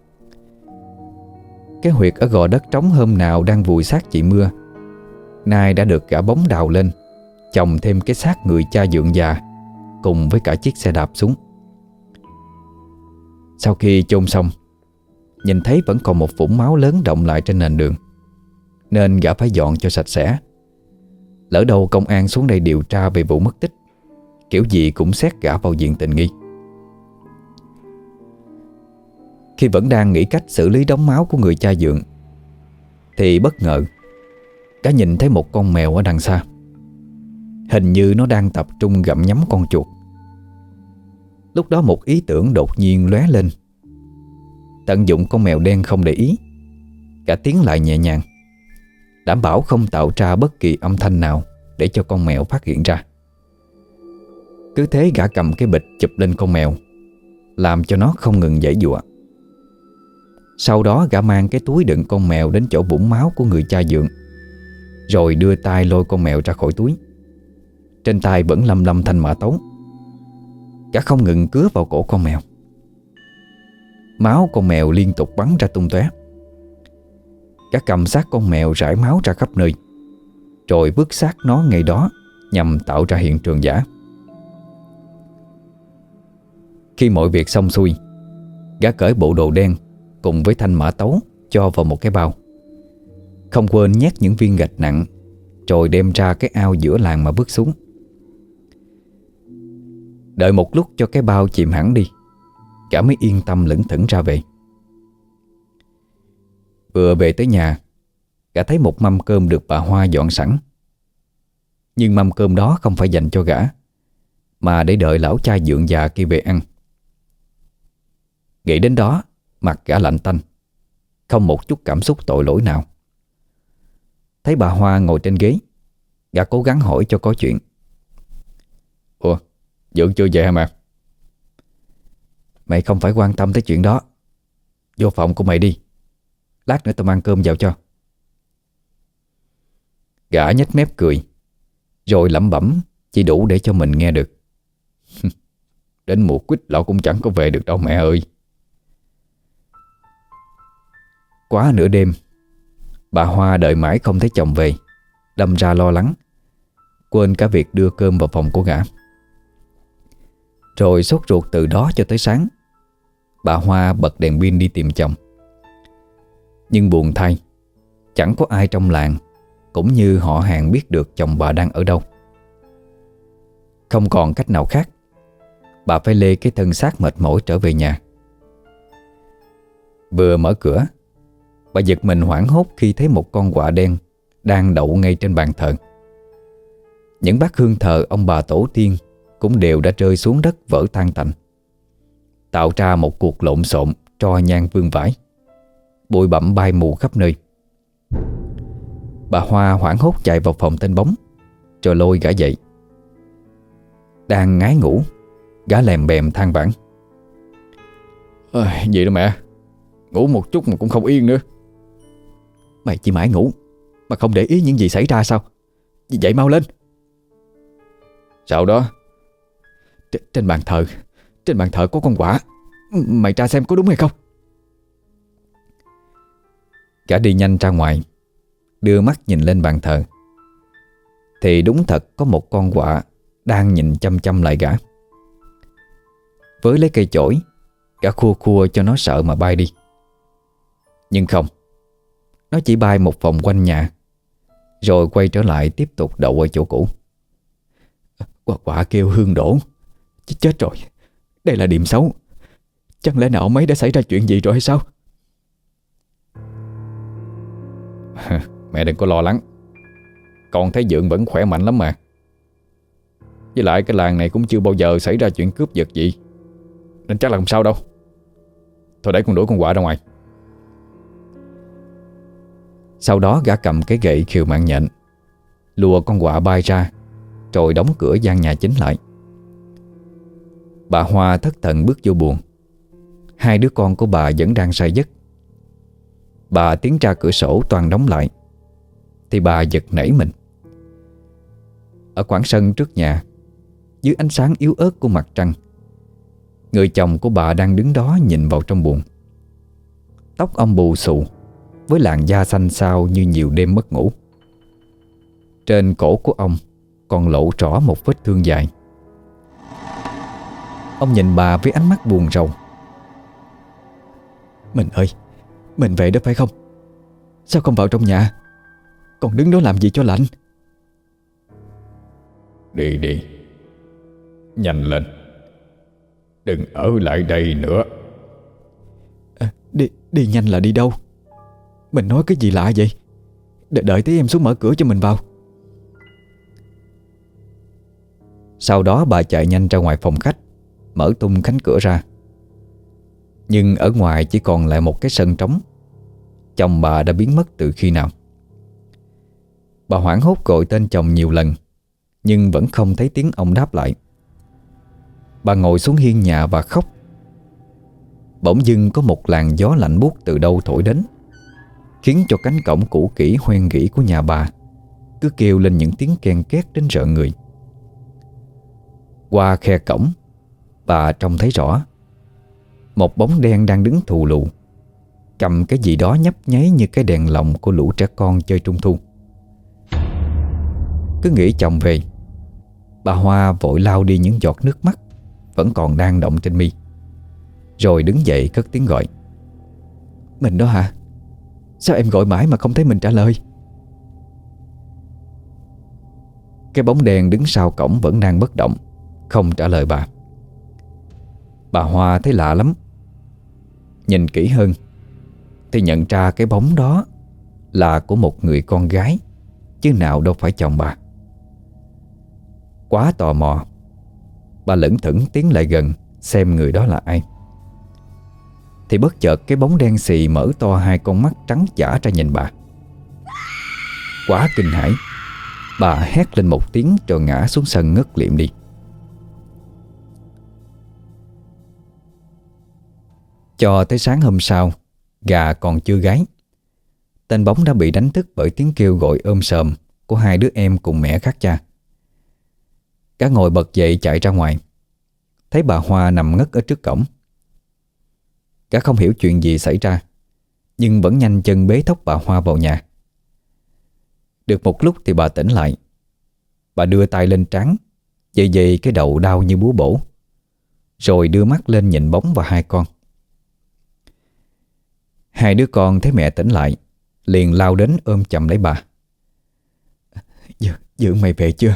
Cái huyệt ở gò đất trống hôm nào đang vùi xác chị Mưa, nay đã được gã Bóng đào lên, chồng thêm cái xác người cha dượng già cùng với cả chiếc xe đạp xuống. Sau khi chôn xong, nhìn thấy vẫn còn một vũng máu lớn đọng lại trên nền đường, nên gã phải dọn cho sạch sẽ. Lỡ đâu công an xuống đây điều tra về vụ mất tích, kiểu gì cũng xét gã vào diện tình nghi. Khi vẫn đang nghĩ cách xử lý đống máu của người cha dượng, thì bất ngờ gã nhìn thấy một con mèo ở đằng xa. Hình như nó đang tập trung gặm nhấm con chuột. Lúc đó một ý tưởng đột nhiên lóe lên. Tận dụng con mèo đen không để ý, gã tiến lại nhẹ nhàng, đảm bảo không tạo ra bất kỳ âm thanh nào để cho con mèo phát hiện ra. Cứ thế gã cầm cái bịch chụp lên con mèo, làm cho nó không ngừng giãy giụa. Sau đó gã mang cái túi đựng con mèo đến chỗ vũng máu của người cha dượng, rồi đưa tay lôi con mèo ra khỏi túi. Trên tay vẫn lăm lăm thanh mã tấu. Gã không ngừng cứa vào cổ con mèo. Máu con mèo liên tục bắn ra tung tóe. Gã cầm xác con mèo rải máu ra khắp nơi, rồi vứt xác nó ngay đó nhằm tạo ra hiện trường giả. Khi mọi việc xong xuôi, gã cởi bộ đồ đen cùng với thanh mã tấu cho vào một cái bao, không quên nhét những viên gạch nặng, rồi đem ra cái ao giữa làng mà vứt xuống. Đợi một lúc cho cái bao chìm hẳn đi, gã mới yên tâm lững thững ra về. Vừa về tới nhà, gã thấy một mâm cơm được bà Hoa dọn sẵn. Nhưng mâm cơm đó không phải dành cho gã, mà để đợi lão cha dượng già kia về ăn. Nghĩ đến đó, mặt gã lạnh tanh, không một chút cảm xúc tội lỗi nào. Thấy bà Hoa ngồi trên ghế, gã cố gắng hỏi cho có chuyện. Ủa, dượng chưa về hả mẹ? Mày không phải quan tâm tới chuyện đó. Vô phòng của mày đi, lát nữa tao mang cơm vào cho. Gã nhếch mép cười, rồi lẩm bẩm chỉ đủ để cho mình nghe được. Đến mùa quýt lão cũng chẳng có về được đâu mẹ ơi. Quá nửa đêm, bà Hoa đợi mãi không thấy chồng về, đâm ra lo lắng, quên cả việc đưa cơm vào phòng của gã. Rồi sốt ruột từ đó cho tới sáng, bà Hoa bật đèn pin đi tìm chồng. Nhưng buồn thay, chẳng có ai trong làng cũng như họ hàng biết được chồng bà đang ở đâu. Không còn cách nào khác, bà phải lê cái thân xác mệt mỏi trở về nhà. Vừa mở cửa, bà giật mình hoảng hốt khi thấy một con quạ đen đang đậu ngay trên bàn thờ. Những bát hương thờ ông bà tổ tiên cũng đều đã rơi xuống đất vỡ tan tành, tạo ra một cuộc lộn xộn tro nhang vương vãi. Bụi bặm bay mù khắp nơi. Bà Hoa hoảng hốt chạy vào phòng tên bóng, rồi lôi gã dậy. Đang ngái ngủ, gã lèm bèm than vãn. Gì đó mẹ, ngủ một chút mà cũng không yên nữa. Mày chỉ mãi ngủ mà không để ý những gì xảy ra sao? Dậy mau lên. Sao đó? Trên bàn thờ có con quạ. Mày tra xem có đúng hay không. Gã đi nhanh ra ngoài, đưa mắt nhìn lên bàn thờ. Thì đúng thật có một con quạ đang nhìn chăm chăm lại gã. Với lấy cây chổi, gã khua khua cho nó sợ mà bay đi. Nhưng không, nó chỉ bay một vòng quanh nhà, rồi quay trở lại tiếp tục đậu ở chỗ cũ. Quạ kêu hương đổ. Chết rồi, đây là điểm xấu. Chẳng lẽ nào ông ấy đã xảy ra chuyện gì rồi hay sao? Mẹ đừng có lo lắng, con thấy dượng vẫn khỏe mạnh lắm mà. Với lại cái làng này cũng chưa bao giờ xảy ra chuyện cướp giật gì, nên chắc là không sao đâu. Thôi để con đuổi con quạ ra ngoài. Sau đó gã cầm cái gậy khều mạng nhện, lùa con quạ bay ra, rồi đóng cửa gian nhà chính lại. Bà Hoa thất thần bước vô buồng. Hai đứa con của bà vẫn đang say giấc. Bà tiến ra cửa sổ toàn đóng lại, thì bà giật nảy mình. Ở khoảng sân trước nhà, dưới ánh sáng yếu ớt của mặt trăng, người chồng của bà đang đứng đó nhìn vào trong buồng. Tóc ông bù xù, với làn da xanh xao như nhiều đêm mất ngủ. Trên cổ của ông còn lộ rõ một vết thương dài. Ông nhìn bà với ánh mắt buồn rầu. Mình ơi, mình về đó phải không? Sao không vào trong nhà, còn đứng đó làm gì cho lạnh? Đi đi, nhanh lên, đừng ở lại đây nữa. Đi nhanh là đi đâu? Mình nói cái gì lạ vậy? Đợi tí em xuống mở cửa cho mình vào. Sau đó bà chạy nhanh ra ngoài phòng khách, mở tung cánh cửa ra. Nhưng ở ngoài chỉ còn lại một cái sân trống. Chồng bà đã biến mất từ khi nào. Bà hoảng hốt gọi tên chồng nhiều lần, nhưng vẫn không thấy tiếng ông đáp lại. Bà ngồi xuống hiên nhà và khóc. Bỗng dưng có một làn gió lạnh buốt từ đâu thổi đến, khiến cho cánh cổng cũ kỹ hoen gỉ của nhà bà cứ kêu lên những tiếng ken két đến rợn người. Qua khe cổng, bà trông thấy rõ một bóng đen đang đứng thù lù, cầm cái gì đó nhấp nháy như cái đèn lồng của lũ trẻ con chơi trung thu. Cứ nghĩ chồng về, bà Hoa vội lau đi những giọt nước mắt vẫn còn đang đọng trên mi, rồi đứng dậy cất tiếng gọi. Mình đó hả? Sao em gọi mãi mà không thấy mình trả lời? Cái bóng đen đứng sau cổng vẫn đang bất động, không trả lời bà. Bà Hoa thấy lạ lắm. Nhìn kỹ hơn thì nhận ra cái bóng đó là của một người con gái, chứ nào đâu phải chồng bà. Quá tò mò, bà lững thững tiến lại gần xem người đó là ai. Thì bất chợt cái bóng đen xì mở to hai con mắt trắng chả ra nhìn bà. Quá kinh hãi, bà hét lên một tiếng rồi ngã xuống sân ngất liệm đi. Cho tới sáng hôm sau, gà còn chưa gáy, tên bóng đã bị đánh thức bởi tiếng kêu gọi ôm sòm của hai đứa em cùng mẹ khác cha. Cả ngồi bật dậy chạy ra ngoài, thấy bà Hoa nằm ngất ở trước cổng. Cả không hiểu chuyện gì xảy ra, nhưng vẫn nhanh chân bế thốc bà Hoa vào nhà. Được một lúc thì bà tỉnh lại. Bà đưa tay lên trán, dày dày cái đầu đau như búa bổ, rồi đưa mắt lên nhìn bóng và hai con. Hai đứa con thấy mẹ tỉnh lại, liền lao đến ôm chầm lấy bà. Dượng mày về chưa?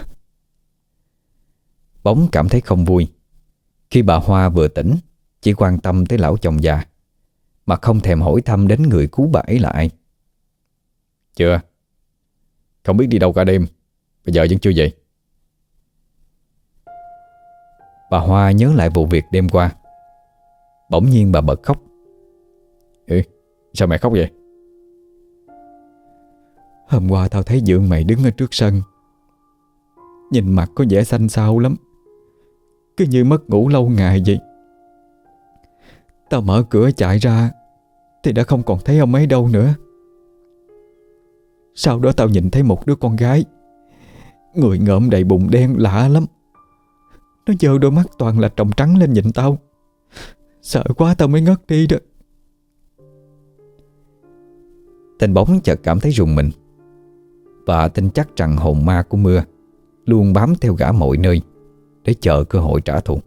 Bóng cảm thấy không vui khi bà Hoa vừa tỉnh chỉ quan tâm tới lão chồng già, mà không thèm hỏi thăm đến người cứu bà ấy là ai. Chưa, không biết đi đâu cả đêm, bây giờ vẫn chưa về. Bà Hoa nhớ lại vụ việc đêm qua. Bỗng nhiên bà bật khóc. Sao mẹ khóc vậy? Hôm qua tao thấy dượng mày đứng ở trước sân, nhìn mặt có vẻ xanh xao lắm, cứ như mất ngủ lâu ngày vậy. Tao mở cửa chạy ra thì đã không còn thấy ông ấy đâu nữa. Sau đó tao nhìn thấy một đứa con gái, người ngợm đầy bụng đen lạ lắm. Nó giơ đôi mắt toàn là tròng trắng lên nhìn tao. Sợ quá tao mới ngất đi đó. Tên bóng chợt cảm thấy rùng mình, và tin chắc rằng hồn ma của Mưa luôn bám theo gã mọi nơi để chờ cơ hội trả thù.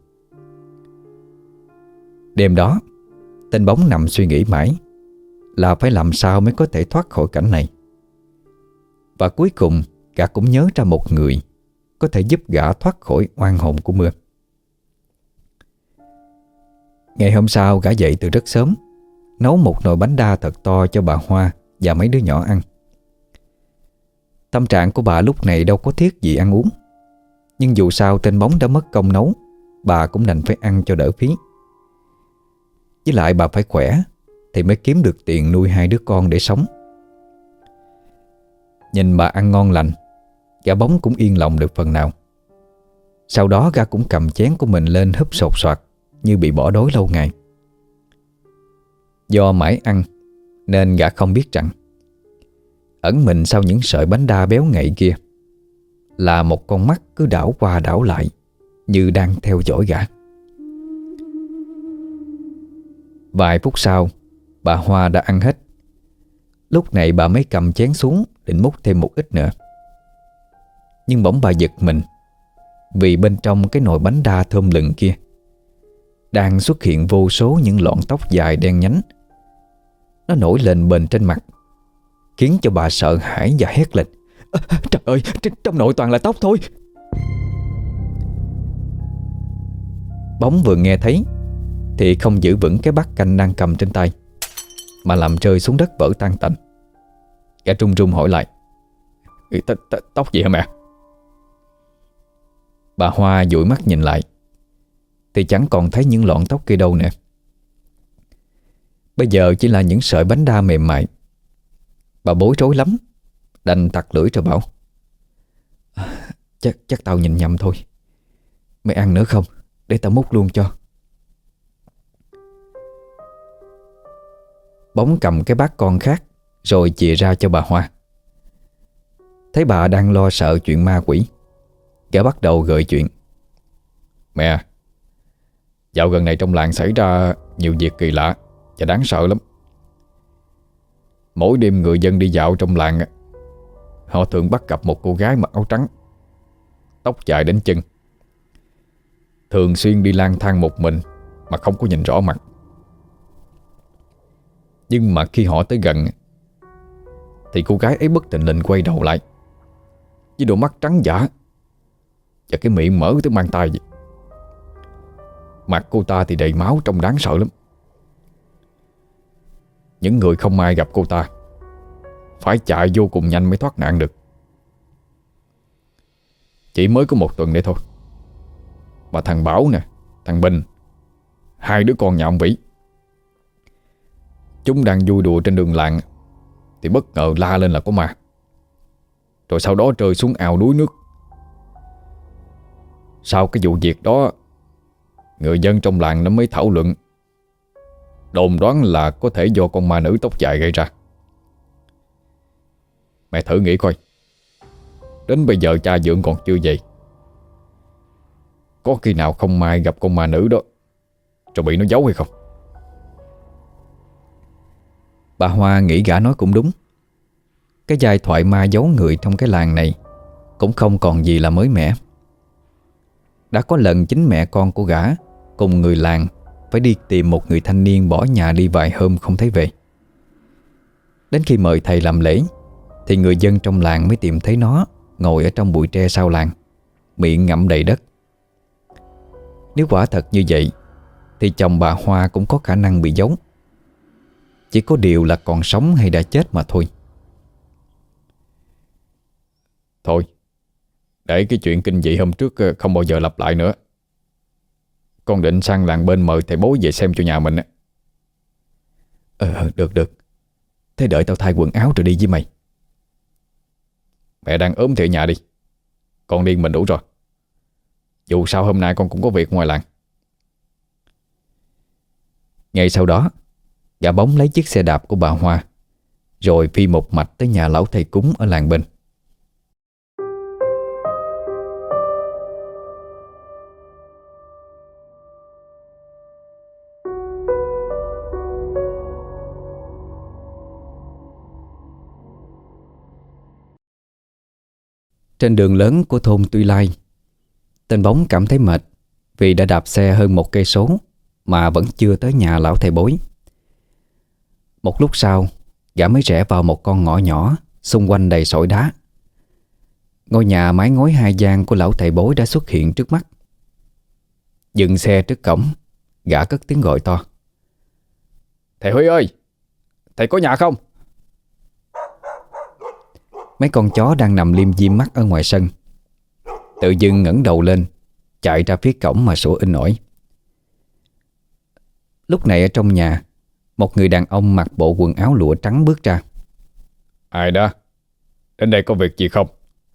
Đêm đó, tên bóng nằm suy nghĩ mãi là phải làm sao mới có thể thoát khỏi cảnh này. Và cuối cùng gã cũng nhớ ra một người có thể giúp gã thoát khỏi oan hồn của Mưa. Ngày hôm sau, gã dậy từ rất sớm, nấu một nồi bánh đa thật to cho bà Hoa và mấy đứa nhỏ ăn. Tâm trạng của bà lúc này đâu có thiết gì ăn uống, nhưng dù sao tên bóng đã mất công nấu, bà cũng đành phải ăn cho đỡ phí. Với lại bà phải khỏe thì mới kiếm được tiền nuôi hai đứa con để sống. Nhìn bà ăn ngon lành, gã bóng cũng yên lòng được phần nào. Sau đó gã cũng cầm chén của mình lên húp sột soạt như bị bỏ đói lâu ngày. Do mãi ăn nên gã không biết rằng ẩn mình sau những sợi bánh đa béo ngậy kia là một con mắt cứ đảo qua đảo lại, như đang theo dõi gã. Vài phút sau, bà Hoa đã ăn hết. Lúc này bà mới cầm chén xuống định múc thêm một ít nữa. Nhưng bỗng bà giật mình, vì bên trong cái nồi bánh đa thơm lừng kia đang xuất hiện vô số những lọn tóc dài đen nhánh Nó nổi lên bền trên mặt, khiến cho bà sợ hãi và hét lên: Trời ơi, trong nội toàn là tóc thôi. Bóng vừa nghe thấy thì không giữ vững cái bát canh đang cầm trên tay, mà làm rơi xuống đất vỡ tan tành. Gã trung trung hỏi lại: Tóc gì hả mẹ? Bà Hoa dụi mắt nhìn lại thì chẳng còn thấy những lọn tóc kia đâu nữa. Bây giờ chỉ là những sợi bánh đa mềm mại. Bà bối rối lắm, đành tặc lưỡi rồi bảo: Chắc tao nhìn nhầm thôi. Mày ăn nữa không? Để tao múc luôn cho. Bóng cầm cái bát con khác rồi chìa ra cho bà Hoa. Thấy bà đang lo sợ chuyện ma quỷ, gã bắt đầu gợi chuyện: Mẹ, dạo gần này trong làng xảy ra nhiều việc kỳ lạ và đáng sợ lắm. Mỗi đêm người dân đi dạo trong làng, họ thường bắt gặp một cô gái mặc áo trắng, tóc dài đến chân, thường xuyên đi lang thang một mình mà không có nhìn rõ mặt. Nhưng mà khi họ tới gần thì cô gái ấy bất thình lình quay đầu lại với đôi mắt trắng dã và cái miệng mở tới mang tai vậy. Mặt cô ta thì đầy máu, trông đáng sợ lắm. Những người không ai gặp cô ta phải chạy vô cùng nhanh mới thoát nạn được. Chỉ mới có một tuần đây thôi mà thằng Bảo nè, thằng Bình, hai đứa con nhà ông Vĩ, chúng đang vui đùa trên đường làng thì bất ngờ la lên là có ma, rồi sau đó rơi xuống ao đuối nước. Sau cái vụ việc đó, người dân trong làng nó mới thảo luận, đồn đoán là có thể do con ma nữ tóc dài gây ra. Mẹ thử nghĩ coi, đến bây giờ cha Dượng còn chưa về, có khi nào không may gặp con ma nữ đó rồi bị nó giấu hay không? Bà Hoa nghĩ gã nói cũng đúng. Cái giai thoại ma giấu người trong cái làng này cũng không còn gì là mới mẻ. Đã có lần chính mẹ con của gã cùng người làng phải đi tìm một người thanh niên bỏ nhà đi vài hôm không thấy về. Đến khi mời thầy làm lễ thì người dân trong làng mới tìm thấy nó ngồi ở trong bụi tre sau làng, miệng ngậm đầy đất. Nếu quả thật như vậy thì chồng bà Hoa cũng có khả năng bị giấu. Chỉ có điều là còn sống hay đã chết mà thôi. Thôi, để cái chuyện kinh dị hôm trước không bao giờ lặp lại nữa. Con định sang làng bên mời thầy bói về xem cho nhà mình á. Được. Thế đợi tao thay quần áo rồi đi với mày. Mẹ đang ốm thì ở nhà đi, con điên mình đủ rồi. Dù sao hôm nay con cũng có việc ngoài làng. Ngay sau đó, gã bóng lấy chiếc xe đạp của bà Hoa rồi phi một mạch tới nhà lão thầy cúng ở làng bên. Trên đường lớn của thôn Tuy Lai, tên bóng cảm thấy mệt vì đã đạp xe hơn 1 cây số mà vẫn chưa tới nhà lão thầy bói. Một lúc sau, gã mới rẽ vào một con ngõ nhỏ xung quanh đầy sỏi đá. Ngôi nhà mái ngói 2 gian của lão thầy bói đã xuất hiện trước mắt. Dừng xe trước cổng, gã cất tiếng gọi to: Thầy Huy ơi, thầy có nhà không? Mấy con chó đang nằm liêm diêm mắt ở ngoài sân tự dưng ngẩng đầu lên, chạy ra phía cổng mà sủa inh ỏi. Lúc này ở trong nhà, một người đàn ông mặc bộ quần áo lụa trắng bước ra. Ai đó? Đến đây có việc gì không?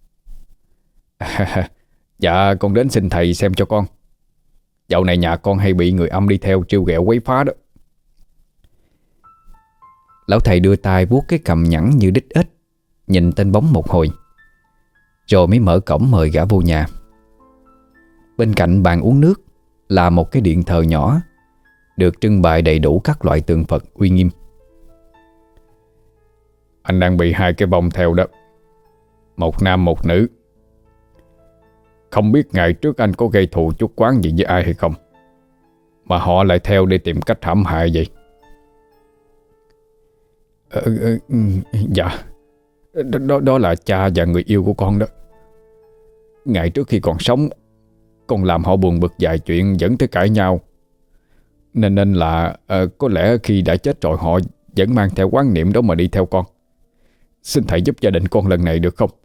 Dạ con đến xin thầy xem cho con. Dạo này nhà con hay bị người âm đi theo trêu ghẹo quấy phá đó. Lão thầy đưa tay vuốt cái cằm nhẵn như đít ếch, nhìn tên bóng một hồi, rồi mới mở cổng mời gã vô nhà. Bên cạnh bàn uống nước là một cái điện thờ nhỏ, được trưng bày đầy đủ các loại tượng Phật uy nghiêm. Anh đang bị 2 cái vong theo đó, một nam một nữ. Không biết ngày trước anh có gây thù chuốc oán gì với ai hay không, mà họ lại theo để tìm cách hãm hại vậy. Dạ, đó là cha và người yêu của con đó. Ngày trước khi còn sống, con làm họ buồn bực vài chuyện dẫn tới cãi nhau. Nên là có lẽ khi đã chết rồi họ vẫn mang theo quan niệm đó mà đi theo con. Xin thầy giúp gia đình con lần này được không?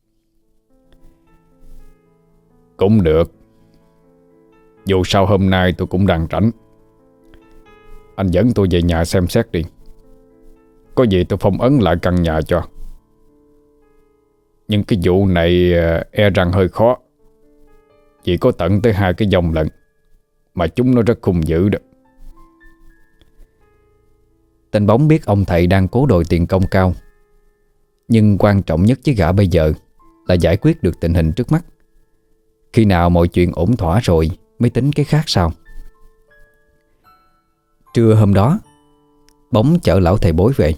Cũng được. Dù sao hôm nay tôi cũng đang rảnh. Anh dẫn tôi về nhà xem xét đi. Có gì tôi phong ấn lại căn nhà cho. Nhưng cái vụ này e rằng hơi khó. Chỉ có tận tới 2 cái dòng lận, mà chúng nó rất hung dữ đó. Tên bóng biết ông thầy đang cố đòi tiền công cao, nhưng quan trọng nhất với gã bây giờ là giải quyết được tình hình trước mắt. Khi nào mọi chuyện ổn thỏa rồi mới tính cái khác sau. Trưa hôm đó, Bóng chở lão thầy bói về.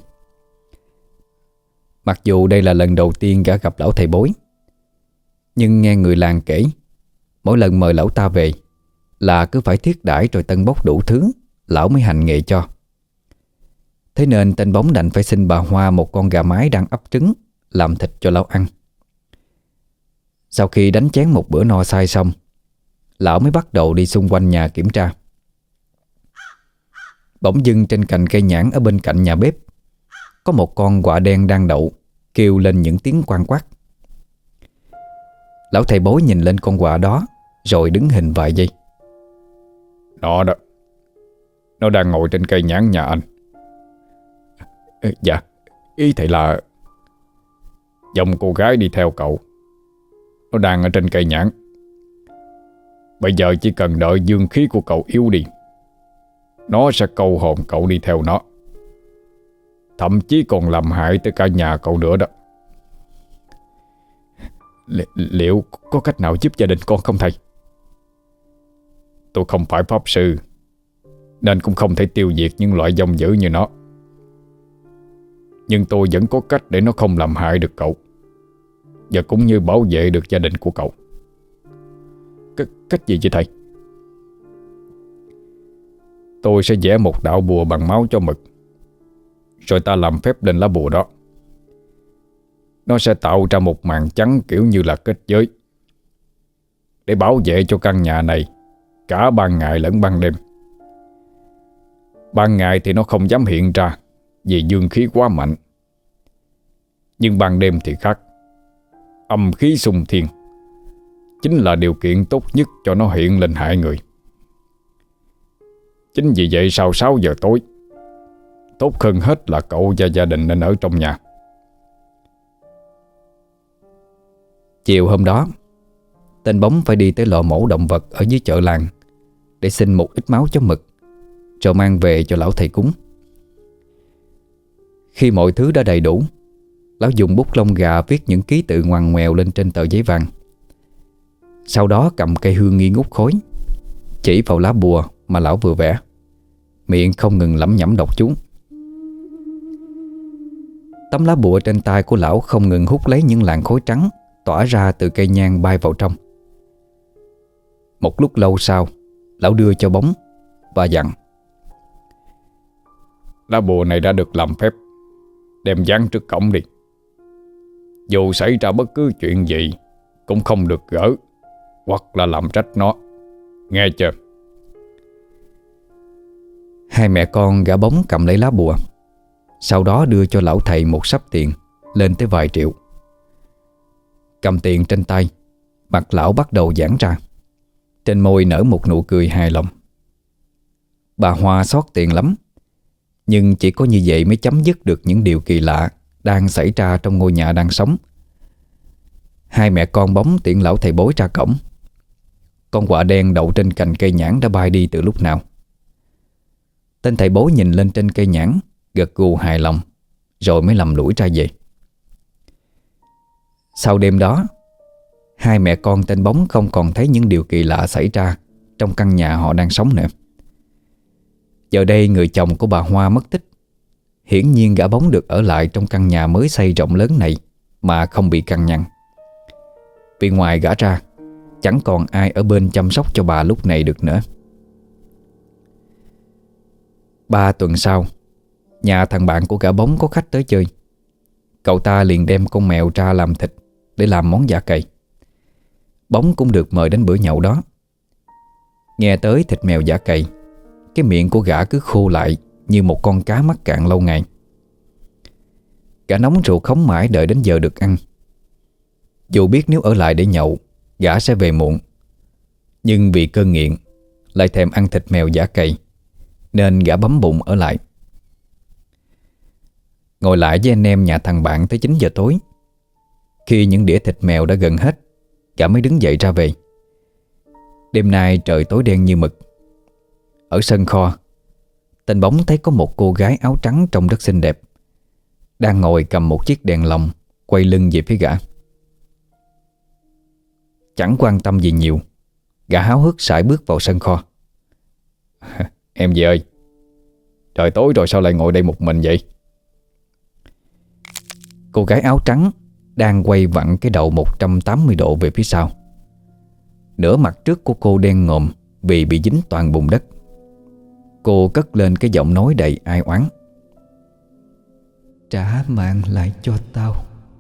Mặc dù đây là lần đầu tiên gã gặp lão thầy bói, nhưng nghe người làng kể, mỗi lần mời lão ta về là cứ phải thiết đãi rồi tân bốc đủ thứ, lão mới hành nghề cho. Thế nên tên Bóng đành phải xin bà Hoa một con gà mái đang ấp trứng làm thịt cho lão ăn. Sau khi đánh chén một bữa no say xong, lão mới bắt đầu đi xung quanh nhà kiểm tra. Bỗng dưng trên cành cây nhãn ở bên cạnh nhà bếp có một con quạ đen đang đậu, kêu lên những tiếng quang quắt. Lão thầy bói nhìn lên con quạ đó rồi đứng hình vài giây. Nó đó, nó đang ngồi trên cây nhãn nhà anh. Dạ, ý thầy là dòng cô gái đi theo cậu. Nó đang ở trên cây nhãn. Bây giờ chỉ cần đợi dương khí của cậu yếu đi, nó sẽ câu hồn cậu đi theo nó. Thậm chí còn làm hại tới cả nhà cậu nữa đó. Liệu có cách nào giúp gia đình con không thầy? Tôi không phải pháp sư, nên cũng không thể tiêu diệt những loại dông dữ như nó. Nhưng tôi vẫn có cách để nó không làm hại được cậu, và cũng như bảo vệ được gia đình của cậu. Cách gì vậy thầy? Tôi sẽ vẽ một đạo bùa bằng máu cho mực, rồi ta làm phép lên lá bùa đó. Nó sẽ tạo ra một màn trắng kiểu như là kết giới, để bảo vệ cho căn nhà này cả ban ngày lẫn ban đêm. Ban ngày thì nó không dám hiện ra vì dương khí quá mạnh, nhưng ban đêm thì khác. Âm khí xung thiên chính là điều kiện tốt nhất cho nó hiện lên hại người. Chính vì vậy sau 6 giờ tối, tốt hơn hết là cậu và gia đình nên ở trong nhà. Chiều hôm đó, tên Bóng phải đi tới lò mổ động vật ở dưới chợ làng để xin một ít máu cho mực, rồi mang về cho lão thầy cúng. Khi mọi thứ đã đầy đủ, lão dùng bút lông gà viết những ký tự ngoằn ngoèo lên trên tờ giấy vàng. Sau đó cầm cây hương nghi ngút khói, chỉ vào lá bùa mà lão vừa vẽ, miệng không ngừng lẩm nhẩm đọc chú. Tấm lá bùa trên tay của lão không ngừng hút lấy những làn khói trắng tỏa ra từ cây nhang bay vào trong. Một lúc lâu sau, lão đưa cho Bóng và dặn: Lá bùa này đã được làm phép, đem dán trước cổng đi. Dù xảy ra bất cứ chuyện gì cũng không được gỡ hoặc là làm trách nó, nghe chưa? Hai mẹ con gã Bóng cầm lấy lá bùa, sau đó đưa cho lão thầy một sắp tiền lên tới vài triệu. Cầm tiền trên tay, mặt lão bắt đầu giãn ra, trên môi nở một nụ cười hài lòng. Bà Hoa xót tiền lắm, nhưng chỉ có như vậy mới chấm dứt được những điều kỳ lạ đang xảy ra trong ngôi nhà đang sống. Hai mẹ con Bóng tiễn lão thầy bói ra cổng. Con quạ đen đậu trên cành cây nhãn đã bay đi từ lúc nào. Tên thầy bói nhìn lên trên cây nhãn, gật gù hài lòng, rồi mới lầm lũi ra về. Sau đêm đó, hai mẹ con tên Bóng không còn thấy những điều kỳ lạ xảy ra trong căn nhà họ đang sống nữa. Giờ đây người chồng của bà Hoa mất tích. Hiển nhiên gã Bóng được ở lại trong căn nhà mới xây rộng lớn này mà không bị cằn nhằn. Vì ngoài gã ra, chẳng còn ai ở bên chăm sóc cho bà lúc này được nữa. 3 tuần sau, Nhà thằng bạn của cả Bóng có khách tới chơi. Cậu ta liền đem con mèo ra làm thịt để làm món dạ cày. Bóng cũng được mời đến bữa nhậu đó. Nghe tới thịt mèo dạ cày, cái miệng của gã cứ khô lại như một con cá mắc cạn lâu ngày. Gã nóng ruột khống mãi đợi đến giờ được ăn. Dù biết nếu ở lại để nhậu, gã sẽ về muộn, nhưng vì cơn nghiện lại thèm ăn thịt mèo dạ cày, nên gã bấm bụng ở lại. Ngồi lại với anh em nhà thằng bạn tới 9 giờ tối. Khi những đĩa thịt mèo đã gần hết, gã mới đứng dậy ra về. Đêm nay trời tối đen như mực. Ở sân kho, tên Bóng thấy có một cô gái áo trắng trông rất xinh đẹp, đang ngồi cầm một chiếc đèn lồng, quay lưng về phía gã. Chẳng quan tâm gì nhiều, gã háo hức sải bước vào sân kho. Em gì ơi, trời tối rồi sao lại ngồi đây một mình vậy? Cô gái áo trắng đang quay vặn cái đầu 180 độ về phía sau. Nửa mặt trước của cô đen ngòm vì bị dính toàn bùn đất. Cô cất lên cái giọng nói đầy ai oán. Trả mạng lại cho tao.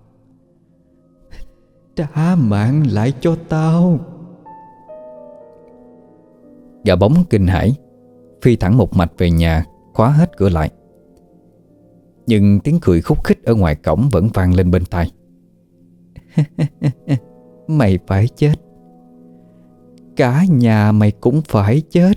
Trả mạng lại cho tao. Gã Bóng kinh hãi, phi thẳng một mạch về nhà, khóa hết cửa lại. Nhưng tiếng cười khúc khích ở ngoài cổng vẫn vang lên bên tai. Mày phải chết. Cả nhà mày cũng phải chết.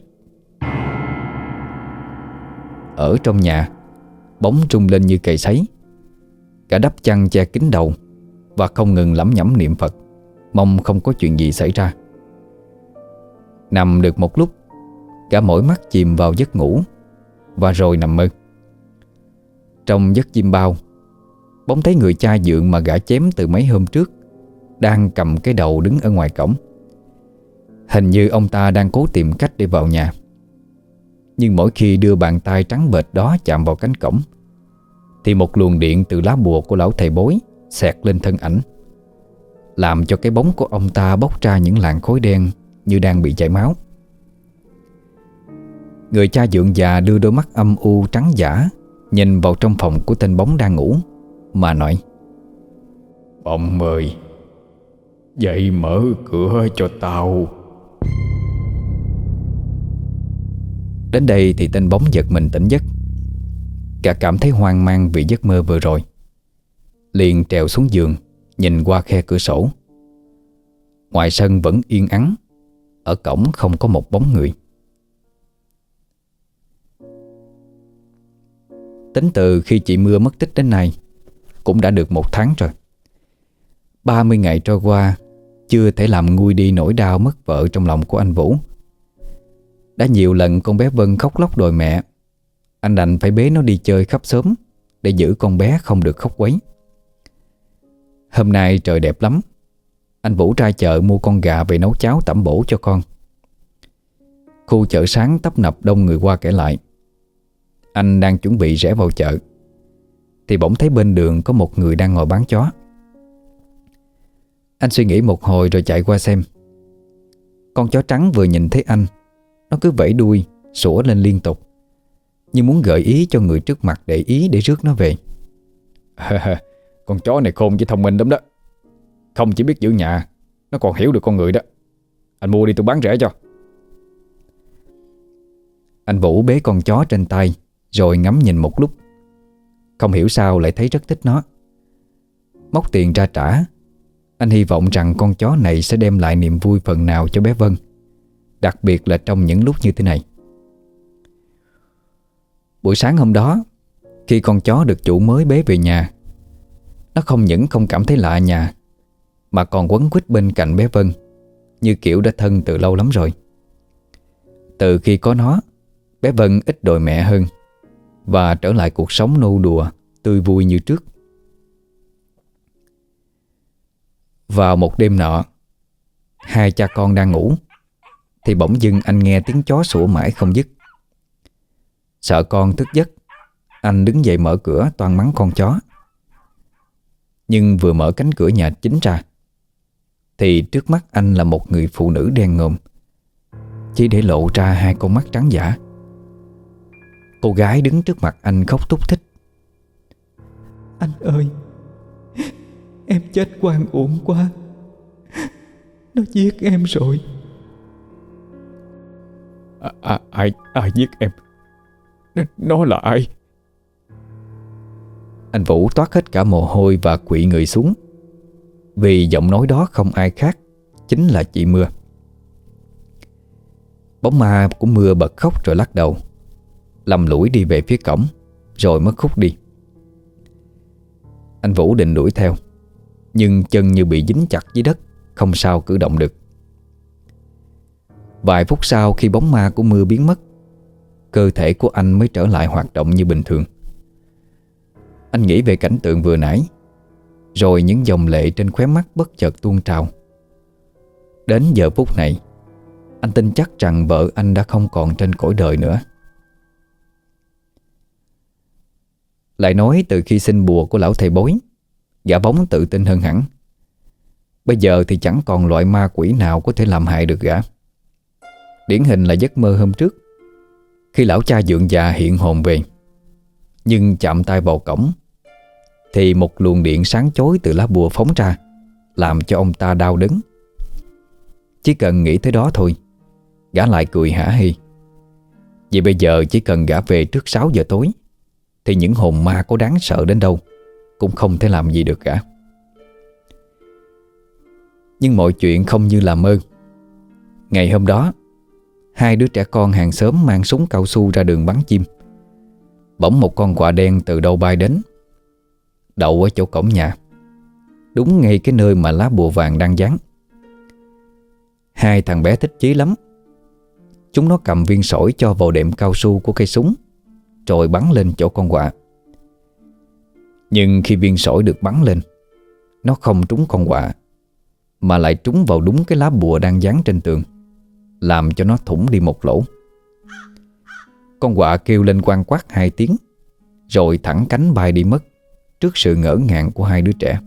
Ở trong nhà, Bóng trung lên như cầy sấy. Cả đắp chăn che kín đầu và không ngừng lẩm nhẩm niệm Phật, mong không có chuyện gì xảy ra. Nằm được một lúc, cả mỏi mắt chìm vào giấc ngủ và rồi nằm mơ. Trong giấc chim bao, Bóng thấy người cha dượng mà gã chém từ mấy hôm trước đang cầm cái đầu đứng ở ngoài cổng. Hình như ông ta đang cố tìm cách để vào nhà. Nhưng mỗi khi đưa bàn tay trắng bệch đó chạm vào cánh cổng, thì một luồng điện từ lá bùa của lão thầy bói xẹt lên thân ảnh, làm cho cái bóng của ông ta bốc ra những làn khói đen như đang bị chảy máu. Người cha dượng già đưa đôi mắt âm u trắng dã nhìn vào trong phòng của tên Bóng đang ngủ mà nói: Bóng ơi, dậy mở cửa cho tao. Đến đây thì tên Bóng giật mình tỉnh giấc. Cả cảm thấy hoang mang vì giấc mơ vừa rồi, liền trèo xuống giường, nhìn qua khe cửa sổ. Ngoài sân vẫn yên ắng, ở cổng không có một bóng người. Tính từ khi chị Mưa mất tích đến nay cũng đã được 1 tháng rồi. 30 ngày trôi qua chưa thể làm nguôi đi nỗi đau mất vợ trong lòng của anh Vũ. Đã nhiều lần con bé Vân khóc lóc đòi mẹ, anh đành phải bế nó đi chơi khắp xóm để giữ con bé không được khóc quấy. Hôm nay trời đẹp lắm, anh Vũ ra chợ mua con gà về nấu cháo tẩm bổ cho con. Khu chợ sáng tấp nập đông người qua kẻ lại. Anh đang chuẩn bị rẽ vào chợ thì bỗng thấy bên đường có một người đang ngồi bán chó. Anh suy nghĩ một hồi rồi chạy qua xem. Con chó trắng vừa nhìn thấy anh, nó cứ vẫy đuôi, sủa lên liên tục, như muốn gợi ý cho người trước mặt để ý để rước nó về. Con chó này khôn với thông minh lắm đó. Không chỉ biết giữ nhà, nó còn hiểu được con người đó. Anh mua đi tôi bán rẻ cho. Anh Vũ bế con chó trên tay rồi ngắm nhìn một lúc. Không hiểu sao lại thấy rất thích nó. Móc tiền ra trả. Anh hy vọng rằng con chó này sẽ đem lại niềm vui phần nào cho bé Vân, đặc biệt là trong những lúc như thế này. Buổi sáng hôm đó, khi con chó được chủ mới bế về nhà, nó không những không cảm thấy lạ nhà, mà còn quấn quýt bên cạnh bé Vân, như kiểu đã thân từ lâu lắm rồi. Từ khi có nó, bé Vân ít đòi mẹ hơn và trở lại cuộc sống nô đùa, tươi vui như trước. Vào một đêm nọ, hai cha con đang ngủ thì bỗng dưng anh nghe tiếng chó sủa mãi không dứt. Sợ con thức giấc, anh đứng dậy mở cửa toan mắng con chó. Nhưng vừa mở cánh cửa nhà chính ra thì trước mắt anh là một người phụ nữ đen ngòm, chỉ để lộ ra hai con mắt trắng dã. Cô gái đứng trước mặt anh khóc thút thít. Anh ơi, em chết oan uổng quá. Nó giết em rồi. Ai giết em? Nó là ai? Anh Vũ toát hết cả mồ hôi và quỵ người xuống, vì giọng nói đó không ai khác, chính là chị Mưa. Bóng ma của Mưa bật khóc rồi lắc đầu, lầm lũi đi về phía cổng, rồi mất hút đi. Anh Vũ định đuổi theo, nhưng chân như bị dính chặt dưới đất, không sao cử động được. Vài phút sau, khi bóng ma của Mưa biến mất, cơ thể của anh mới trở lại hoạt động như bình thường. Anh nghĩ về cảnh tượng vừa nãy, rồi những dòng lệ trên khóe mắt bất chợt tuôn trào. Đến giờ phút này, anh tin chắc rằng vợ anh đã không còn trên cõi đời nữa. Lại nói từ khi xin bùa của lão thầy bói, gã Bóng tự tin hơn hẳn. Bây giờ thì chẳng còn loại ma quỷ nào có thể làm hại được gã. Điển hình là giấc mơ hôm trước, khi lão cha dượng già hiện hồn về, nhưng chạm tay vào cổng thì một luồng điện sáng chói từ lá bùa phóng ra, làm cho ông ta đau đớn. Chỉ cần nghĩ tới đó thôi, gã lại cười hả hê. Vì bây giờ chỉ cần gã về trước 6 giờ tối thì những hồn ma có đáng sợ đến đâu cũng không thể làm gì được gã. Nhưng mọi chuyện không như là mơ. Ngày hôm đó, 2 đứa trẻ con hàng xóm mang súng cao su ra đường bắn chim. Bỗng một con quạ đen từ đâu bay đến, đậu ở chỗ cổng nhà, đúng ngay cái nơi mà lá bùa vàng đang dán. 2 thằng bé thích chí lắm. Chúng nó cầm viên sỏi cho vào đệm cao su của cây súng, rồi bắn lên chỗ con quạ. Nhưng khi viên sỏi được bắn lên, nó không trúng con quạ, mà lại trúng vào đúng cái lá bùa đang dán trên tường, làm cho nó thủng đi một lỗ. Con quạ kêu lên quang quát 2 tiếng, rồi thẳng cánh bay đi mất trước sự ngỡ ngàng của 2 đứa trẻ.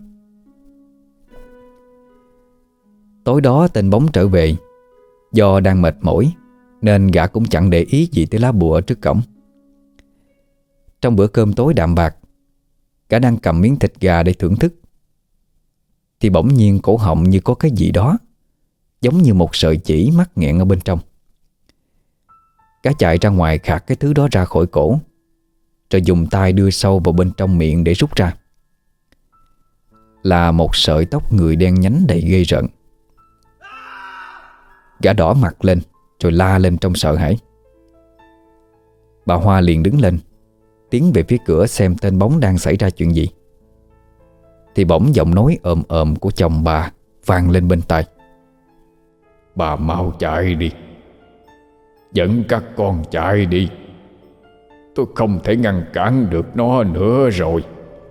Tối đó tên Bóng trở về. Do đang mệt mỏi nên gã cũng chẳng để ý gì tới lá bùa trước cổng. Trong bữa cơm tối đạm bạc, gã đang cầm miếng thịt gà để thưởng thức, thì bỗng nhiên cổ họng như có cái gì đó, giống như một sợi chỉ mắc nghẹn ở bên trong. Gã chạy ra ngoài khạc cái thứ đó ra khỏi cổ, rồi dùng tay đưa sâu vào bên trong miệng để rút ra. Là một sợi tóc người đen nhánh đầy ghê rợn. Gã đỏ mặt lên rồi la lên trong sợ hãi. Bà Hoa liền đứng lên, tiến về phía cửa xem tên Bóng đang xảy ra chuyện gì. Thì bỗng giọng nói ồm ồm của chồng bà vang lên bên tai. Bà mau chạy đi, dẫn các con chạy đi. Tôi không thể ngăn cản được nó nữa rồi.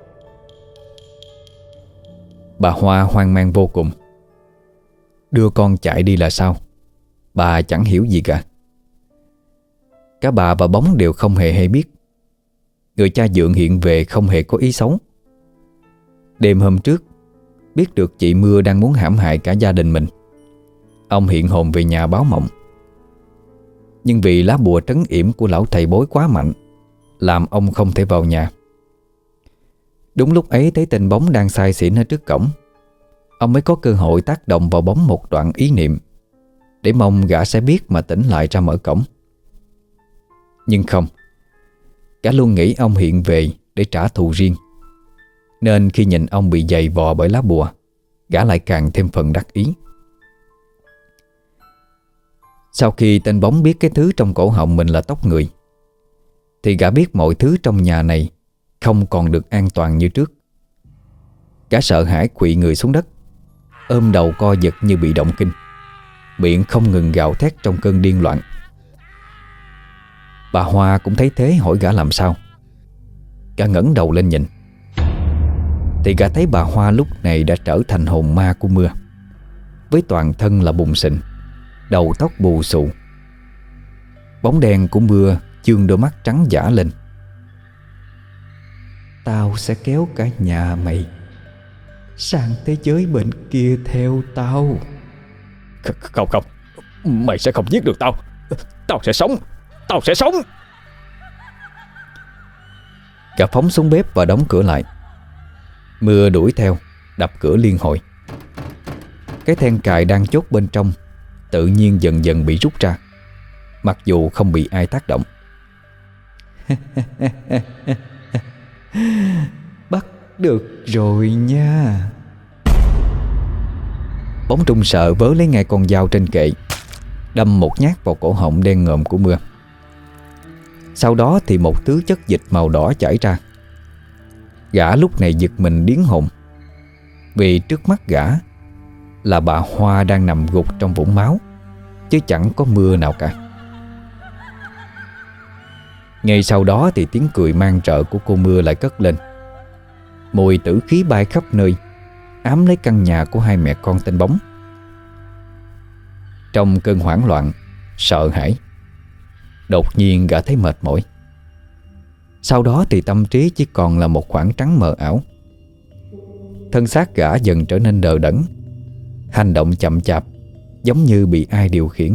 Bà Hoa hoang mang vô cùng. Đưa con chạy đi là sao? Bà chẳng hiểu gì cả. Cả bà và Bóng đều không hề hay biết. Người cha dượng hiện về không hề có ý xấu. Đêm hôm trước, biết được chị Mưa đang muốn hãm hại cả gia đình mình, ông hiện hồn về nhà báo mộng. Nhưng vì lá bùa trấn yểm của lão thầy bói quá mạnh, làm ông không thể vào nhà. Đúng lúc ấy thấy tên Bóng đang say xỉn ở trước cổng, ông mới có cơ hội tác động vào Bóng một đoạn ý niệm, để mong gã sẽ biết mà tỉnh lại ra mở cổng. Nhưng không, gã luôn nghĩ ông hiện về để trả thù riêng, nên khi nhìn ông bị giày vò bởi lá bùa, gã lại càng thêm phần đắc ý. Sau khi tên Bóng biết cái thứ trong cổ họng mình là tóc người, thì gã biết mọi thứ trong nhà này không còn được an toàn như trước. Gã sợ hãi quỵ người xuống đất, ôm đầu co giật như bị động kinh, miệng không ngừng gào thét trong cơn điên loạn. Bà Hoa cũng thấy thế, hỏi gã làm sao. Gã ngẩng đầu lên nhìn, thì gã thấy bà Hoa lúc này đã trở thành hồn ma của Mưa, với toàn thân là bùng xình, đầu tóc bù xù. Bóng đen của Mưa chương đôi mắt trắng dã lên. Tao sẽ kéo cả nhà mày sang thế giới bên kia theo tao. Không, mày sẽ không giết được tao. Tao sẽ sống. Gã phóng xuống bếp và đóng cửa lại. Mưa đuổi theo, đập cửa liên hồi. Cái then cài đang chốt bên trong tự nhiên dần dần bị rút ra, mặc dù không bị ai tác động. Bắt được rồi nha. Bóng Trung sợ vớ lấy ngay con dao trên kệ, đâm một nhát vào cổ họng đen ngòm của Mưa. Sau đó thì một thứ chất dịch màu đỏ chảy ra. Gã lúc này giật mình điếng hồn, vì trước mắt gã là bà Hoa đang nằm gục trong vũng máu, chứ chẳng có Mưa nào cả. Ngay sau đó thì tiếng cười man rợ của cô Mưa lại cất lên. Mùi tử khí bay khắp nơi, ám lấy căn nhà của hai mẹ con tên Bóng. Trong cơn hoảng loạn, sợ hãi, đột nhiên gã thấy mệt mỏi. Sau đó thì tâm trí chỉ còn là một khoảng trắng mờ ảo. Thân xác gã dần trở nên đờ đẫn, hành động chậm chạp, giống như bị ai điều khiển.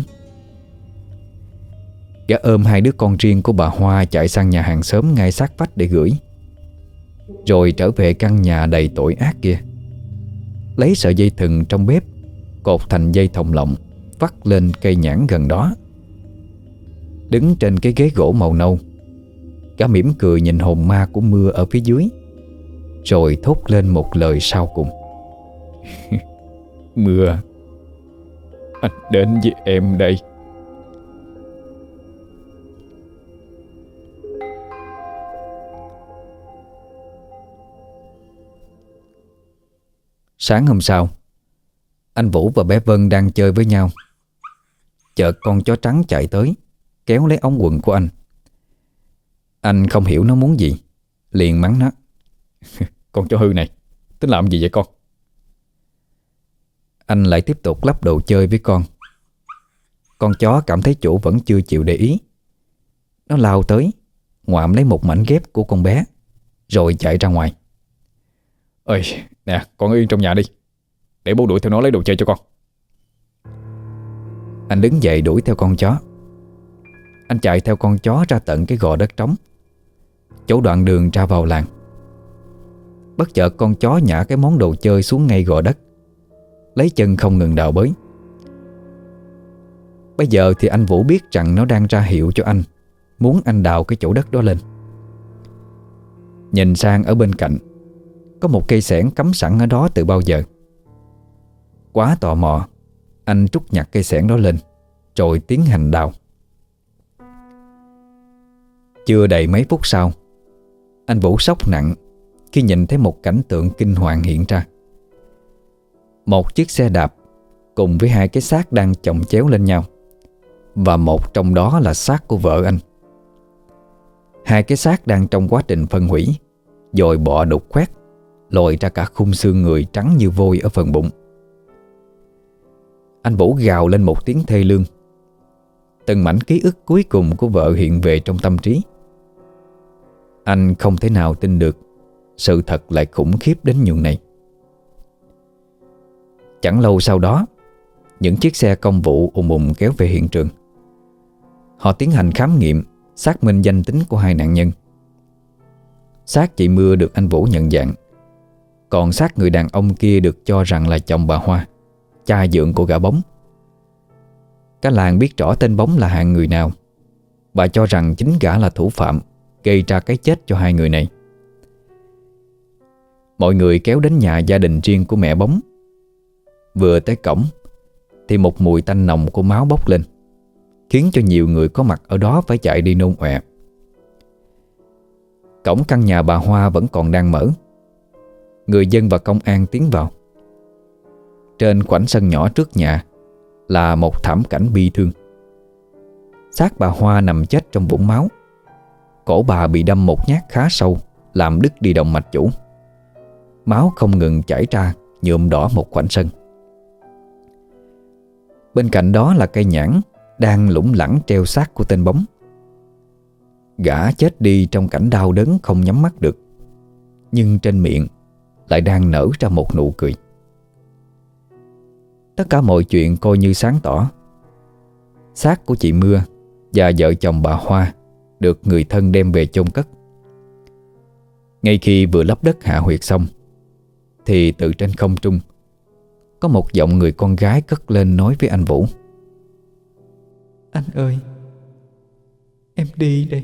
Gã ôm hai đứa con riêng của bà Hoa chạy sang nhà hàng xóm ngay sát vách để gửi, rồi trở về căn nhà đầy tội ác kia, lấy sợi dây thừng trong bếp cột thành dây thòng lọng, vắt lên cây nhãn gần đó. Đứng trên cái ghế gỗ màu nâu, gã mỉm cười nhìn hồn ma của Mưa ở phía dưới, rồi thốt lên một lời sau cùng. Mưa, anh đến với em đây. Sáng hôm sau, anh Vũ và bé Vân đang chơi với nhau. Chợt con chó trắng chạy tới, kéo lấy ống quần của anh. Anh không hiểu nó muốn gì, liền mắng nó. Con chó hư này, tính làm gì vậy con? Anh lại tiếp tục lắp đồ chơi với con. Con chó cảm thấy chủ vẫn chưa chịu để ý. Nó lao tới, ngoạm lấy một mảnh ghép của con bé, rồi chạy ra ngoài. Ơi, nè, con yên trong nhà đi, để bố đuổi theo nó lấy đồ chơi cho con. Anh đứng dậy đuổi theo con chó. Anh chạy theo con chó ra tận cái gò đất trống, chỗ đoạn đường ra vào làng. Bất chợt con chó nhả cái món đồ chơi xuống ngay gò đất, lấy chân không ngừng đào bới. Bây giờ thì anh Vũ biết rằng nó đang ra hiệu cho anh, muốn anh đào cái chỗ đất đó lên. Nhìn sang ở bên cạnh, có một cây xẻng cắm sẵn ở đó từ bao giờ. Quá tò mò, anh trút nhặt cây xẻng đó lên, rồi tiến hành đào. Chưa đầy mấy phút sau, anh Vũ sốc nặng khi nhìn thấy một cảnh tượng kinh hoàng hiện ra. Một chiếc xe đạp cùng với hai cái xác đang chồng chéo lên nhau, và một trong đó là xác của vợ anh. Hai cái xác đang trong quá trình phân hủy, dồi bọ đục khoét, lồi ra cả khung xương người trắng như vôi ở phần bụng. Anh Vũ gào lên một tiếng thê lương. Từng mảnh ký ức cuối cùng của vợ hiện về trong tâm trí. Anh không thể nào tin được sự thật lại khủng khiếp đến nhường này. Chẳng lâu sau đó, những chiếc xe công vụ ùn ùn kéo về hiện trường. Họ tiến hành khám nghiệm, xác minh danh tính của hai nạn nhân. Xác chị Mưa được anh Vũ nhận dạng, còn xác người đàn ông kia được cho rằng là chồng bà Hoa, cha dượng của gã Bóng. Cả làng biết rõ tên Bóng là hạng người nào, và cho rằng chính gã là thủ phạm gây ra cái chết cho hai người này. Mọi người kéo đến nhà gia đình riêng của mẹ Bóng. Vừa tới cổng thì một mùi tanh nồng của máu bốc lên, khiến cho nhiều người có mặt ở đó phải chạy đi nôn ọe. Cổng căn nhà bà Hoa vẫn còn đang mở. Người dân và công an tiến vào. Trên khoảnh sân nhỏ trước nhà là một thảm cảnh bi thương. Xác bà Hoa nằm chết trong vũng máu. Cổ bà bị đâm một nhát khá sâu, làm đứt đi động mạch chủ. Máu không ngừng chảy ra, nhuộm đỏ một khoảnh sân. Bên cạnh đó là cây nhãn đang lủng lẳng treo xác của tên Bóng. Gã chết đi trong cảnh đau đớn không nhắm mắt được, nhưng trên miệng lại đang nở ra một nụ cười. Tất cả mọi chuyện coi như sáng tỏ. Xác của chị Mưa và vợ chồng bà Hoa được người thân đem về chôn cất. Ngay khi vừa lấp đất hạ huyệt xong thì từ trên không trung có một giọng người con gái cất lên nói với anh Vũ: Anh ơi, em đi đây.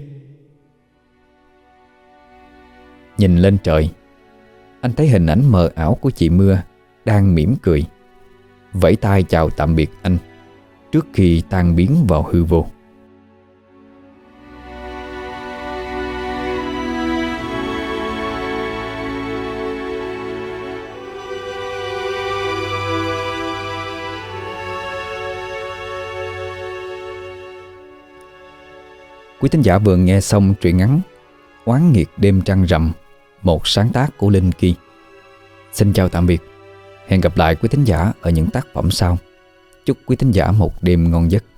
Nhìn lên trời, anh thấy hình ảnh mờ ảo của chị Mưa đang mỉm cười, vẫy tay chào tạm biệt anh trước khi tan biến vào hư vô. Quý thính giả vừa nghe xong truyện ngắn Oán nghiệt đêm trăng rằm, một sáng tác của Linh Ki. Xin chào tạm biệt. Hẹn gặp lại quý thính giả ở những tác phẩm sau. Chúc quý thính giả một đêm ngon giấc.